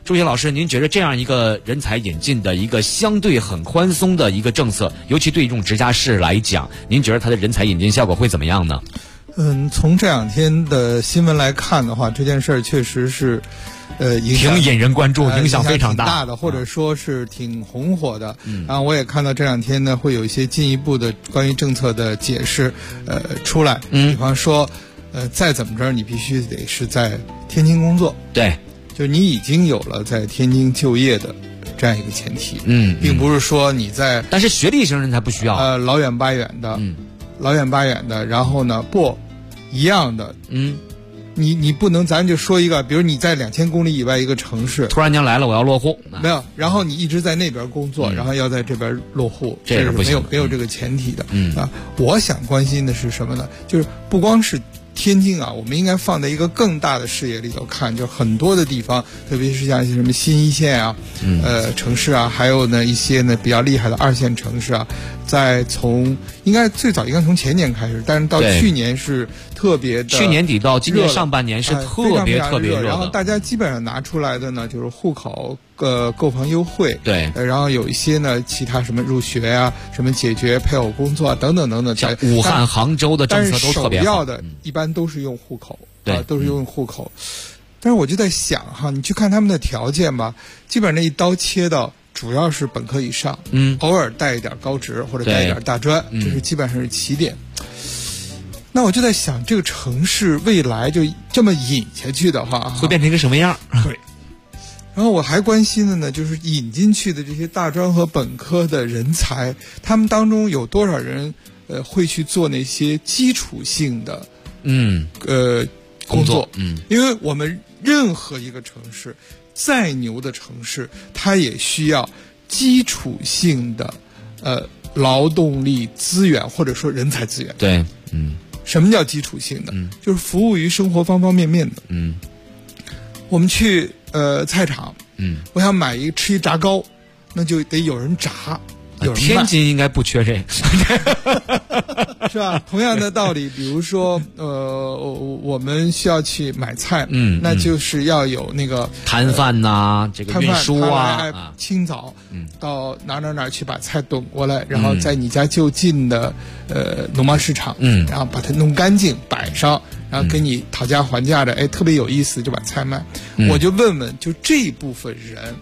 朱雪老师，您觉得这样一个人才引进的一个相对很宽松的一个政策，尤其对这种直辖市来讲，您觉得它的人才引进效果会怎么样呢？ 从这两天的新闻来看的话，这件事儿确实是， 挺引人关注，影响非常大的，或者说是挺红火的。然后我也看到这两天呢，会有一些进一步的关于政策的解释，出来。比方说，再怎么着，你必须得是在天津工作。 对， 就是你已经有了在天津就业的这样一个前提。并不是说你在， 但是学历型人才不需要。 老远巴远的。老远巴远的，然后呢，不一样的，你不能，咱就说一个，比如你在2000公里以外一个城市， 突然间来了，我要落户， 没有，然后你一直在那边工作，然后要在这边落户， 这是不行， 没有这个前提的。我想关心的是什么呢？就是不光是天津啊，我们应该放在一个更大的视野里头看，就很多的地方，特别是像一些什么新一线啊，城市啊，还有呢一些呢比较厉害的2线城市啊，在最早应该从前年开始，但是到去年是特别的， 去年底到今年上半年是特别热， 然后大家基本上拿出来的呢就是户口购房优惠， 对， 然后有一些呢其他什么入学啊，什么解决配偶工作啊等等等等， 像武汉、杭州的政策都特别好， 但是首要的一般都是用户口，都是用户口。但是我就在想哈，你去看他们的条件吧，基本上那一刀切到主要是本科以上，偶尔带一点高职或者带一点大专，这是基本上是起点。那我就在想，这个城市未来就这么引下去的话， 会变成一个什么样？ 对。然后我还关心的呢，就是引进去的这些大专和本科的人才，他们当中有多少人会去做那些基础性的工作？因为我们任何一个城市，再牛的城市，它也需要基础性的劳动力资源或者说人才资源。 对， 什么叫基础性的？就是服务于生活方方面面的。我们去菜场，我想吃一炸糕，那就得有人炸，有人卖。 天津应该不缺这个， 是吧？同样的道理，比如说我们需要去买菜，那就是要有那个摊贩呐，这个运输啊， 清早到哪去把菜炖过来，然后在你家就近的农贸市场，然后把它弄干净摆上，然后给你讨价还价的，特别有意思，就把菜卖。我就问问，就这一部分人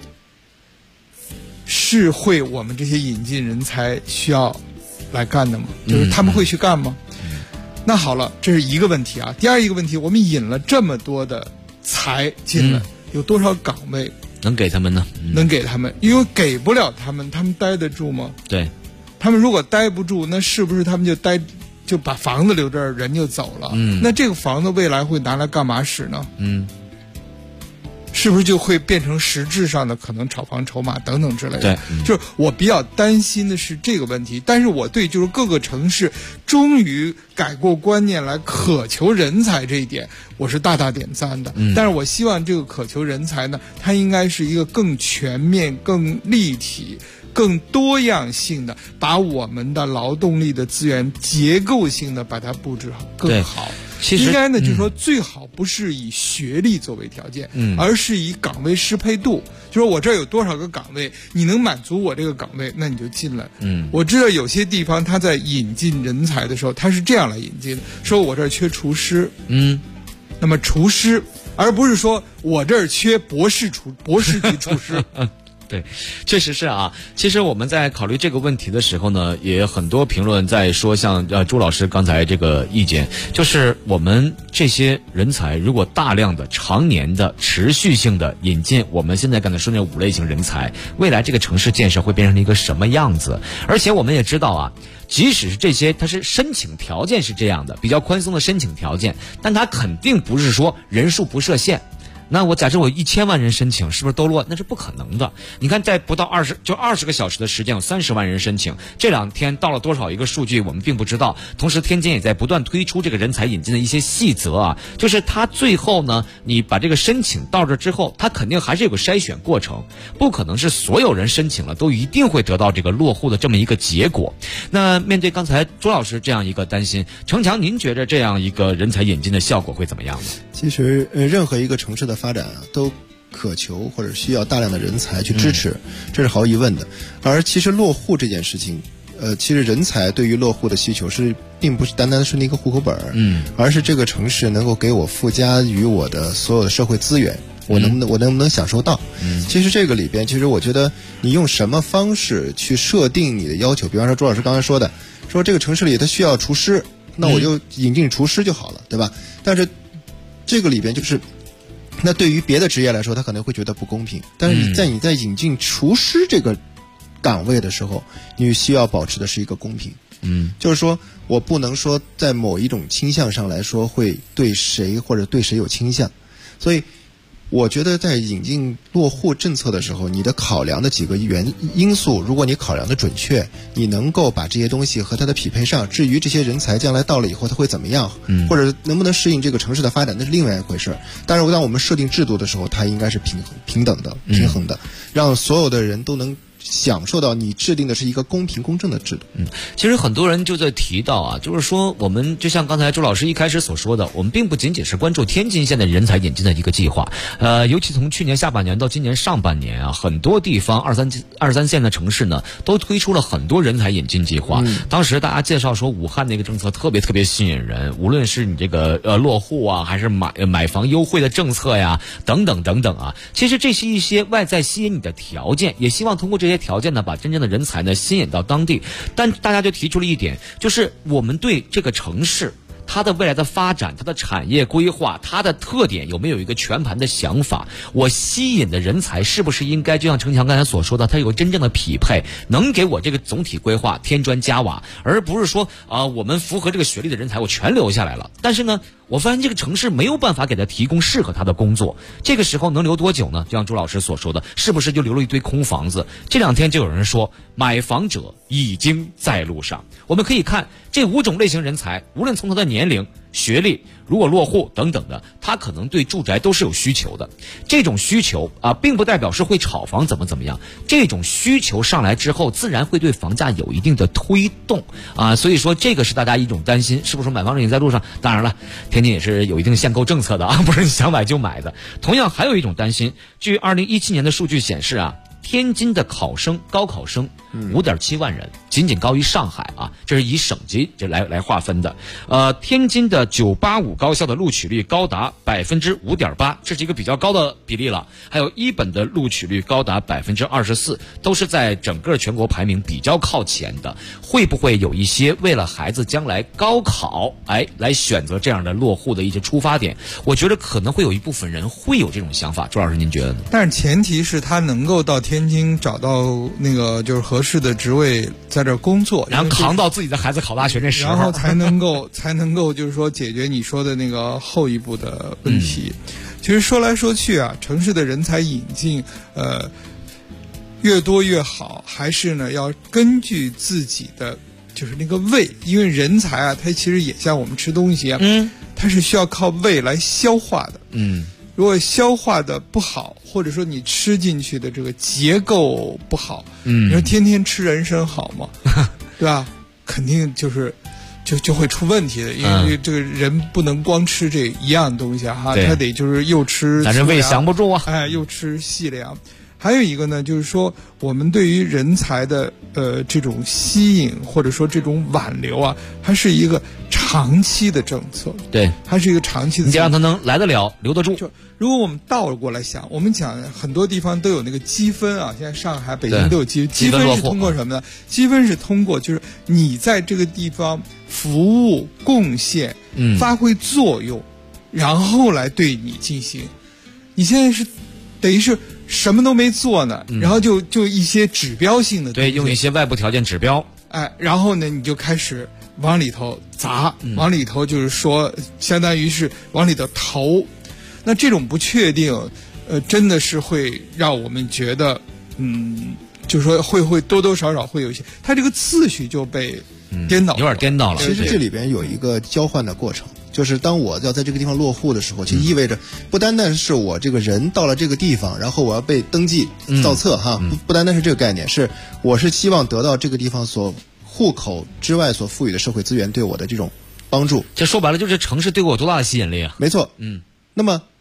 是会我们这些引进人才需要来干的吗？就是他们会去干吗？那好了，这是一个问题啊。第二一个问题，我们引了这么多的才进来，有多少岗位能给他们呢？ 能给他们，因为给不了他们待得住吗？ 对， 他们如果待不住，那是不是他们就把房子留这儿，人就走了？那这个房子未来会拿来干嘛使呢？是不是就会变成实质上的可能炒房筹码等等之类的？ 对， 就是我比较担心的是这个问题。但是我对就是各个城市终于改过观念来渴求人才这一点，我是大大点赞的。但是我希望这个渴求人才呢，它应该是一个更全面、更立体、更多样性的，把我们的劳动力的资源结构性的把它布置好更好。 其实应该呢，就是说最好不是以学历作为条件，而是以岗位适配度。就是我这儿有多少个岗位，你能满足我这个岗位，那你就进来。我知道有些地方他在引进人才的时候，他是这样来引进的：说我这儿缺厨师，那么厨师，而不是说我这儿缺博士级厨师。 对，确实是啊。其实我们在考虑这个问题的时候呢，也有很多评论在说，像朱老师刚才这个意见，就是我们这些人才如果大量的、常年的、持续性的引进，我们现在刚才说那5类型人才，未来这个城市建设会变成一个什么样子？而且我们也知道啊，即使是这些，它是申请条件是这样的，比较宽松的申请条件，但它肯定不是说人数不设限。那我假设我1000万人申请，是不是都落？那是不可能的。你看，在不到20个小时的时间，有30万人申请。这2天到了多少一个数据，我们并不知道。同时，天津也在不断推出这个人才引进的一些细则啊，就是它最后呢，你把这个申请到这之后，它肯定还是有个筛选过程，不可能是所有人申请了都一定会得到这个落户的这么一个结果。那面对刚才朱老师这样一个担心，程强，您觉得这样一个人才引进的效果会怎么样呢？ 其实任何一个城市的发展啊，都渴求或者需要大量的人才去支持，这是毫无疑问的。而其实落户这件事情，其实人才对于落户的需求并不是单单是那个户口本，而是这个城市能够给我附加于我的所有的社会资源，我能不能享受到？其实这个里边，其实我觉得你用什么方式去设定你的要求，比方说周老师刚才说的，说这个城市里它需要厨师，那我就引进厨师就好了，对吧？但是这个里边就是，那对于别的职业来说，他可能会觉得不公平。但是你在引进厨师这个岗位的时候，你需要保持的是一个公平。就是说我不能说在某一种倾向上来说会对谁或者对谁有倾向，所以我觉得在引进落户政策的时候，你的考量的几个因素，如果你考量的准确，你能够把这些东西和它的匹配上，至于这些人才将来到了以后他会怎么样，或者能不能适应这个城市的发展，那是另外一回事。但是当我们设定制度的时候，它应该是平等的、平衡的，让所有的人都能享受到你制定的是一个公平公正的制度。 其实很多人就在提到啊，就是说我们就像刚才周老师一开始所说的，我们并不仅仅是关注天津现在人才引进的一个计划，尤其从去年下半年到今年上半年啊，很多地方二三线的城市呢，都推出了很多人才引进计划。当时大家介绍说，武汉那个政策特别吸引人，无论是你这个落户啊，还是买房优惠的政策呀，等等等等啊，其实这是一些外在吸引你的条件，也希望通过这些条件呢，把真正的人才呢吸引到当地。但大家就提出了一点，就是我们对这个城市它的未来的发展，它的产业规划，它的特点有没有一个全盘的想法？我吸引的人才是不是应该就像程强刚才所说的，它有真正的匹配，能给我这个总体规划添砖加瓦，而不是说我们符合这个学历的人才我全留下来了，但是呢我发现这个城市没有办法给他提供适合他的工作，这个时候能留多久呢？就像朱老师所说的，是不是就留了一堆空房子？这两天就有人说买房者已经在路上。我们可以看这5种类型人才，无论从他的年龄、学历，如果落户等等的，他可能对住宅都是有需求的。这种需求并不代表是会炒房怎么样，这种需求上来之后，自然会对房价有一定的推动所以说这个是大家一种担心，是不是买房者已经在路上？当然了，天津也是有一定限购政策的不是你想买就买的。同样还有一种担心，据2017年的数据显示天津的高考生5.7万人，仅高于上海这是以省级来划分的。天津的985高校的录取率高达5.8%，这是一个比较高的比例了。还有一本的录取率高达24%，都是在整个全国排名比较靠前的。会不会有一些为了孩子将来高考来选择这样的落户的一些出发点？我觉得可能会有一部分人会有这种想法。周老师您觉得呢？ 但是前提是他能够到天津找到那个就是合适的职位在这工作， 然后扛到自己的孩子考大学那时候， 然后才能够就是说解决你说的那个后一步的问题。其实说来说去城市的人才引进越多越好，还是呢要根据自己的就是那个胃，因为人才它其实也像我们吃东西它是需要靠胃来消化的。如果消化的不好，或者说你吃进去的这个结构不好，你说天天吃人参好吗？对吧？肯定就会出问题的，因为这个人不能光吃这一样东西他得就是又吃， 咱这胃降不住又吃细粮。还有一个呢，就是说我们对于人才的这种吸引或者说这种挽留还是一个长期的政策。 对， 还是一个长期的政策， 你得让他能来得了留得住。 就如果我们倒过来想，我们讲很多地方都有那个积分现在上海北京都有积分是通过什么呢？积分是通过就是你在这个地方服务贡献发挥作用，然后来对你进行。你现在是等于是什么都没做呢，然后就一些指标性的东西， 对，用一些外部条件指标， 然后呢你就开始往里头砸，往里头就是说相当于是往里头投。那这种不确定真的是会让我们觉得就是说会多多少少会有一些，它这个次序就被颠倒， 有点颠倒了。 其实这里边有一个交换的过程，就是当我要在这个地方落户的时候，其实意味着不单单是我这个人到了这个地方，然后我要被登记造册不单单是这个概念，是我是希望得到这个地方所户口之外所赋予的社会资源对我的这种帮助。 这说白了就是城市对我有多大的吸引力啊？ 没错，那么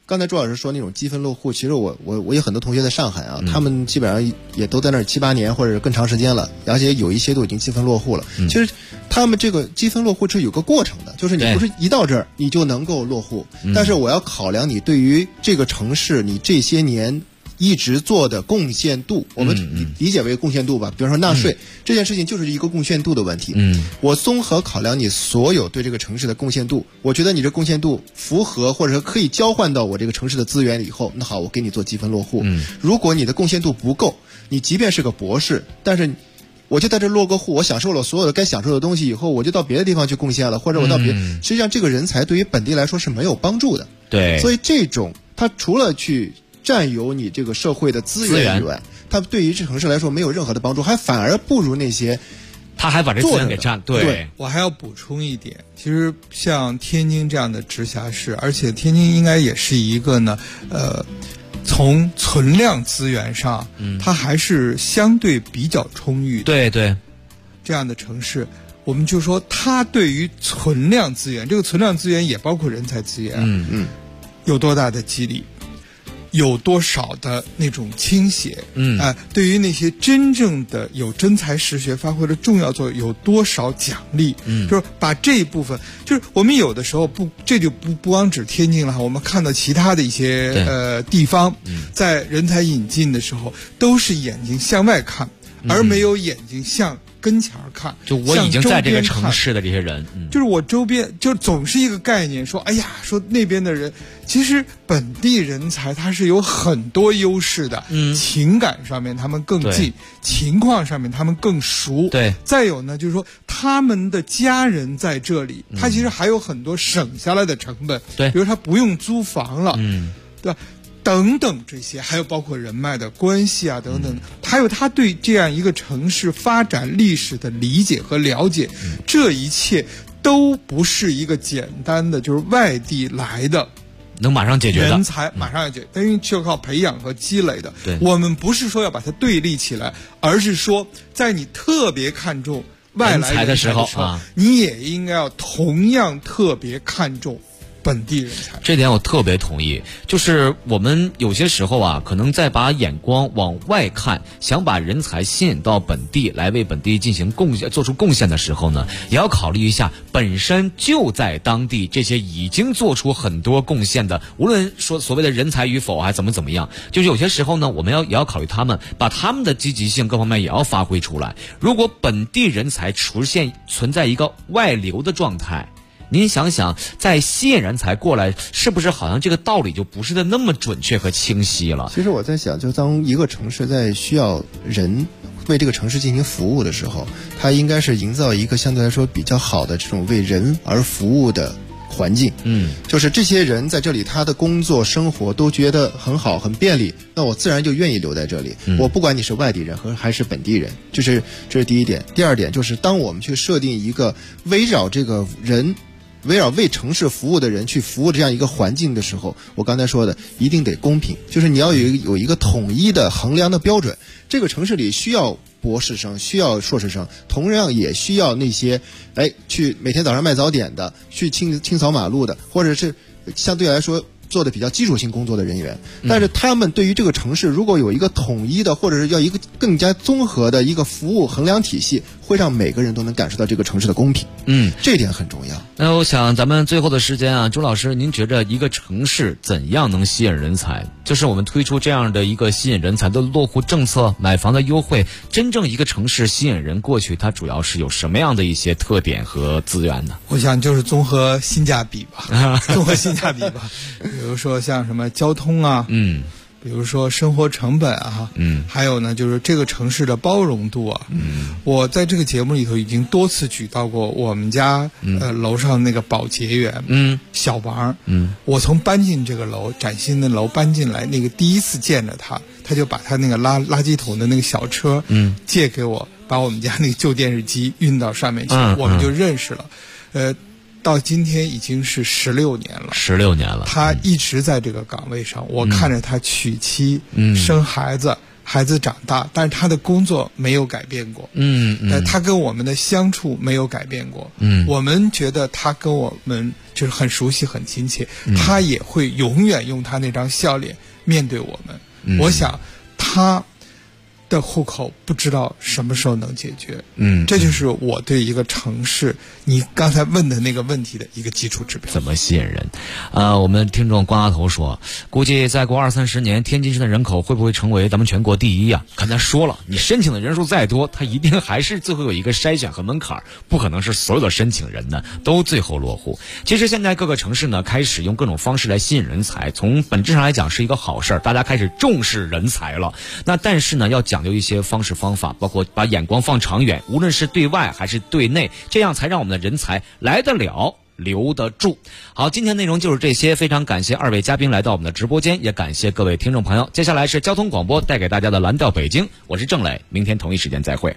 刚才朱老师说那种积分落户，其实我有很多同学在上海啊，他们基本上也都在那儿7、8年或者更长时间了，而且有一些都已经积分落户了。其实他们这个积分落户是有个过程的，就是你不是一到这儿你就能够落户，但是我要考量你对于这个城市你这些年一直做的贡献度，我们理解为贡献度吧。比方说纳税这件事情就是一个贡献度的问题。我综合考量你所有对这个城市的贡献度，我觉得你这贡献度符合或者说可以交换到我这个城市的资源以后，那好，我给你做积分落户。如果你的贡献度不够，你即便是个博士，但是我就在这落个户，我享受了所有的该享受的东西以后，我就到别的地方去贡献了，或者我到实际上这个人才对于本地来说是没有帮助的。 对， 所以这种他除了去占有你这个社会的资源以外，它对于这城市来说没有任何的帮助，还反而不如那些他还把这资源给占。对， 我还要补充一点，其实像天津这样的直辖市，而且天津应该也是一个呢，从存量资源上，它还是相对比较充裕的。 对， 这样的城市，我们就说它对于存量资源，这个存量资源也包括人才资源，有多大的激励？有多少的那种倾斜？对于那些真正的有真才实学发挥了重要作用，有多少奖励？就是把这一部分，就是我们有的时候这就不光指天津了，我们看到其他的一些地方，在人才引进的时候，都是眼睛向外看，而没有眼睛向跟前看。 就我已经在这个城市的这些人， 就是我周边，就总是一个概念，说哎呀，说那边的人，其实本地人才他是有很多优势的，情感上面他们更近，情况上面他们更熟， 对。 再有呢，就是说他们的家人在这里，他其实还有很多省下来的成本， 对， 比如他不用租房了，对吧？等等这些，还有包括人脉的关系啊，等等，还有他对这样一个城市发展历史的理解和了解，这一切都不是一个简单的就是外地来的能马上解决的人才马上要解决，因为就靠培养和积累的。对，我们不是说要把它对立起来，而是说在你特别看重外来人才的时候啊，你也应该要同样特别看重本地人才。 这点我特别同意，就是我们有些时候啊，可能在把眼光往外看，想把人才吸引到本地来为本地进行贡献、做出贡献的时候呢，也要考虑一下本身就在当地这些已经做出很多贡献的，无论说所谓的人才与否还怎么样，就是有些时候呢，我们也要考虑他们，把他们的积极性各方面也要发挥出来。如果本地人才存在一个外流的状态，您想想，在吸引人才过来，是不是好像这个道理就不是的那么准确和清晰了？ 其实我在想，就当一个城市在需要人为这个城市进行服务的时候，它应该是营造一个相对来说比较好的这种为人而服务的环境。就是这些人在这里，他的工作生活都觉得很好很便利，那我自然就愿意留在这里。我不管你是外地人还是本地人，这是第一点。第二点就是当我们去设定一个围绕这个人围绕为城市服务的人去服务这样一个环境的时候，我刚才说的一定得公平，就是你要有一个统一的衡量的标准。这个城市里需要博士生，需要硕士生，同样也需要那些去每天早上卖早点的，去清扫马路的，或者是相对来说做的比较基础性工作的人员。但是他们对于这个城市如果有一个统一的，或者是要一个更加综合的一个服务衡量体系，会让每个人都能感受到这个城市的公平。这点很重要。 那我想咱们最后的时间啊，朱老师，您觉着一个城市怎样能吸引人才？就是我们推出这样的一个吸引人才的落户政策、买房的优惠，真正一个城市吸引人过去，它主要是有什么样的一些特点和资源呢？ 我想就是综合性价比吧，综合性价比吧。比如说像什么交通啊，比如说生活成本啊，还有呢就是这个城市的包容度啊，我在这个节目里头已经多次举到过我们家楼上那个保洁员，小王，我从搬进这个楼崭新的楼搬进来，那个第一次见着他就把他那个垃圾桶的那个小车借给我，把我们家那个旧电视机运到上面去，我们就认识了。到今天已经是16年了，16年了，他一直在这个岗位上，我看着他娶妻、生孩子， 孩子长大，但是他的工作没有改变过。他跟我们的相处没有改变过。我们觉得他跟我们就是很熟悉、很亲切，他也会永远用他那张笑脸面对我们。我想他的户口不知道什么时候能解决。这就是我对一个城市你刚才问的那个问题的一个基础指标。 怎么吸引人？我们听众瓜拉头说，估计再过20-30年，天津市的人口会不会成为咱们全国第一啊？刚才说了，你申请的人数再多，它一定还是最后有一个筛选和门槛，不可能是所有的申请人呢都最后落户。其实现在各个城市呢开始用各种方式来吸引人才，从本质上来讲是一个好事，大家开始重视人才了。那但是呢，要讲究一些方式方法，包括把眼光放长远，无论是对外还是对内，这样才让我们的人才来得了，留得住。好，今天内容就是这些，非常感谢二位嘉宾来到我们的直播间，也感谢各位听众朋友。接下来是交通广播带给大家的蓝调北京，我是郑磊，明天同一时间再会。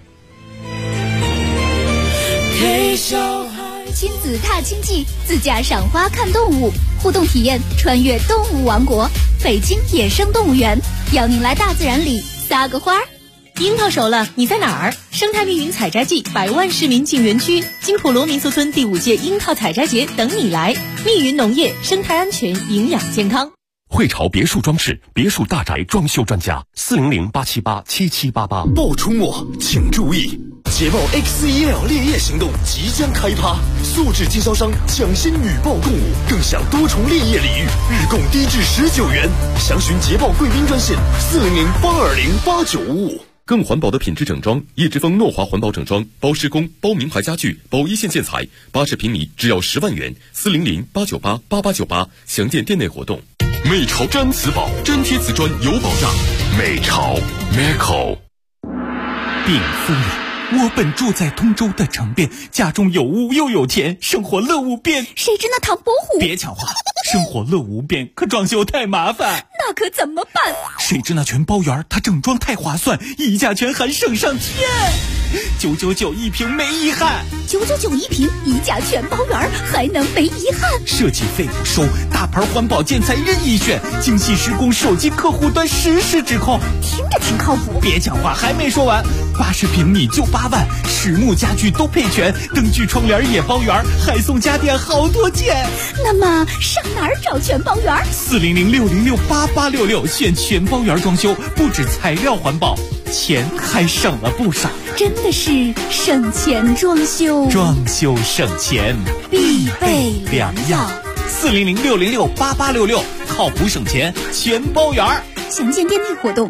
亲子踏青记，自驾赏花看动物，互动体验穿越动物王国，北京野生动物园，邀您来大自然里撒个花儿。 樱桃熟了，你在哪儿？生态密云采摘季，100万市民进园区，金普罗民俗村第5届樱桃采摘节等你来。密云农业，生态安全，营养健康。 汇潮别墅装饰，别墅大宅装修专家，400-878-7788。 报出没，请注意！捷豹 X1L 烈焰行动即将开趴，素质经销商抢先女报共舞，更享多重烈焰礼遇，日供低至19元。详询捷豹贵宾专线400-820-8955。 更环保的品质整装，叶之峰诺华环保整装，包施工、包名牌家具、包一线建材，80平米只要10万元，400-898-8898，详见店内活动。 美潮毡瓷宝，粘贴瓷砖有保障。美潮 Meco。 禀夫人，我本住在通州的城边，家中有屋又有田，生活乐无边。 谁知那唐伯虎？ 别抢话，生活乐无边，可装修太麻烦。 那可怎么办？ 谁知那全包园，它整装太划算，溢价权还省上天。999一平没遗憾 ，999一平，溢价全包圆，还能没遗憾？ 设计费不收，大牌环保建材任意选，精细施工，手机客户端实时指控， 听着挺靠谱。 别讲话，还没说完，80平米就8万，实木家具都配全，灯具窗帘也包圆，还送家电好多件。 那么上哪儿找全包圆 ？400-606-8866，选全包圆装修，不止材料环保，钱还省了不少。 真的是省钱装修， 装修省钱必备良药。 400-606-8866，靠谱省钱全包圆。 详见店内活动。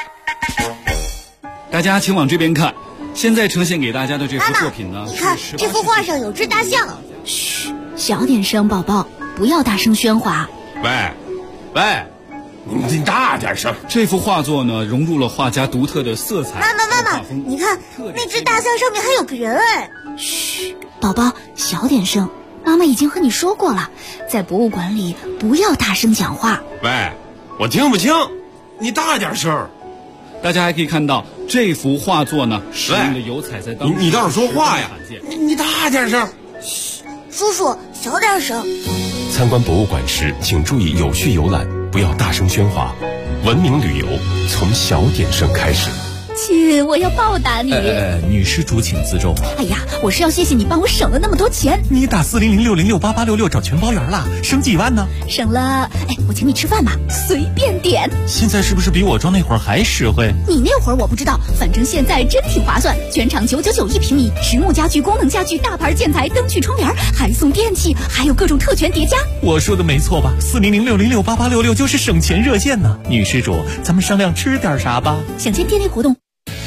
大家请往这边看，现在呈现给大家的这幅作品呢， 你看这幅画上有只大象。 嘘，小点声，宝宝，不要大声喧哗。 喂，你大点声。这幅画作呢，融入了画家独特的色彩。 妈妈，你看那只大象上面还有个人哎。 嘘，宝宝，小点声。妈妈已经和你说过了，在博物馆里不要大声讲话。 喂，我听不清，你大点声。大家还可以看到这幅画作呢，使用的油彩在当时你倒是说话呀！你大点声。 嘘，叔叔小点声。 参观博物馆时，请注意有序游览，不要大声喧哗。文明旅游从小点声开始。 亲，我要报答你。 女施主请自重。 哎呀，我是要谢谢你帮我省了那么多钱。 你打400-606-8866找全包圆了，省几万呢？ 省了，我请你吃饭吧，随便点。 现在是不是比我装那会儿还实惠？ 你那会儿我不知道，反正现在真挺划算。全场999一平米，实木家具、功能家具、大牌建材、灯具、窗帘，还送电器，还有各种特权叠加。 我说的没错吧？400-606-8866就是省钱热线呢。女施主，咱们商量吃点啥吧？ 详见店内活动。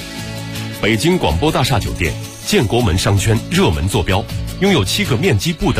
北京广播大厦酒店建国门商圈热门坐标，拥有7个面积不等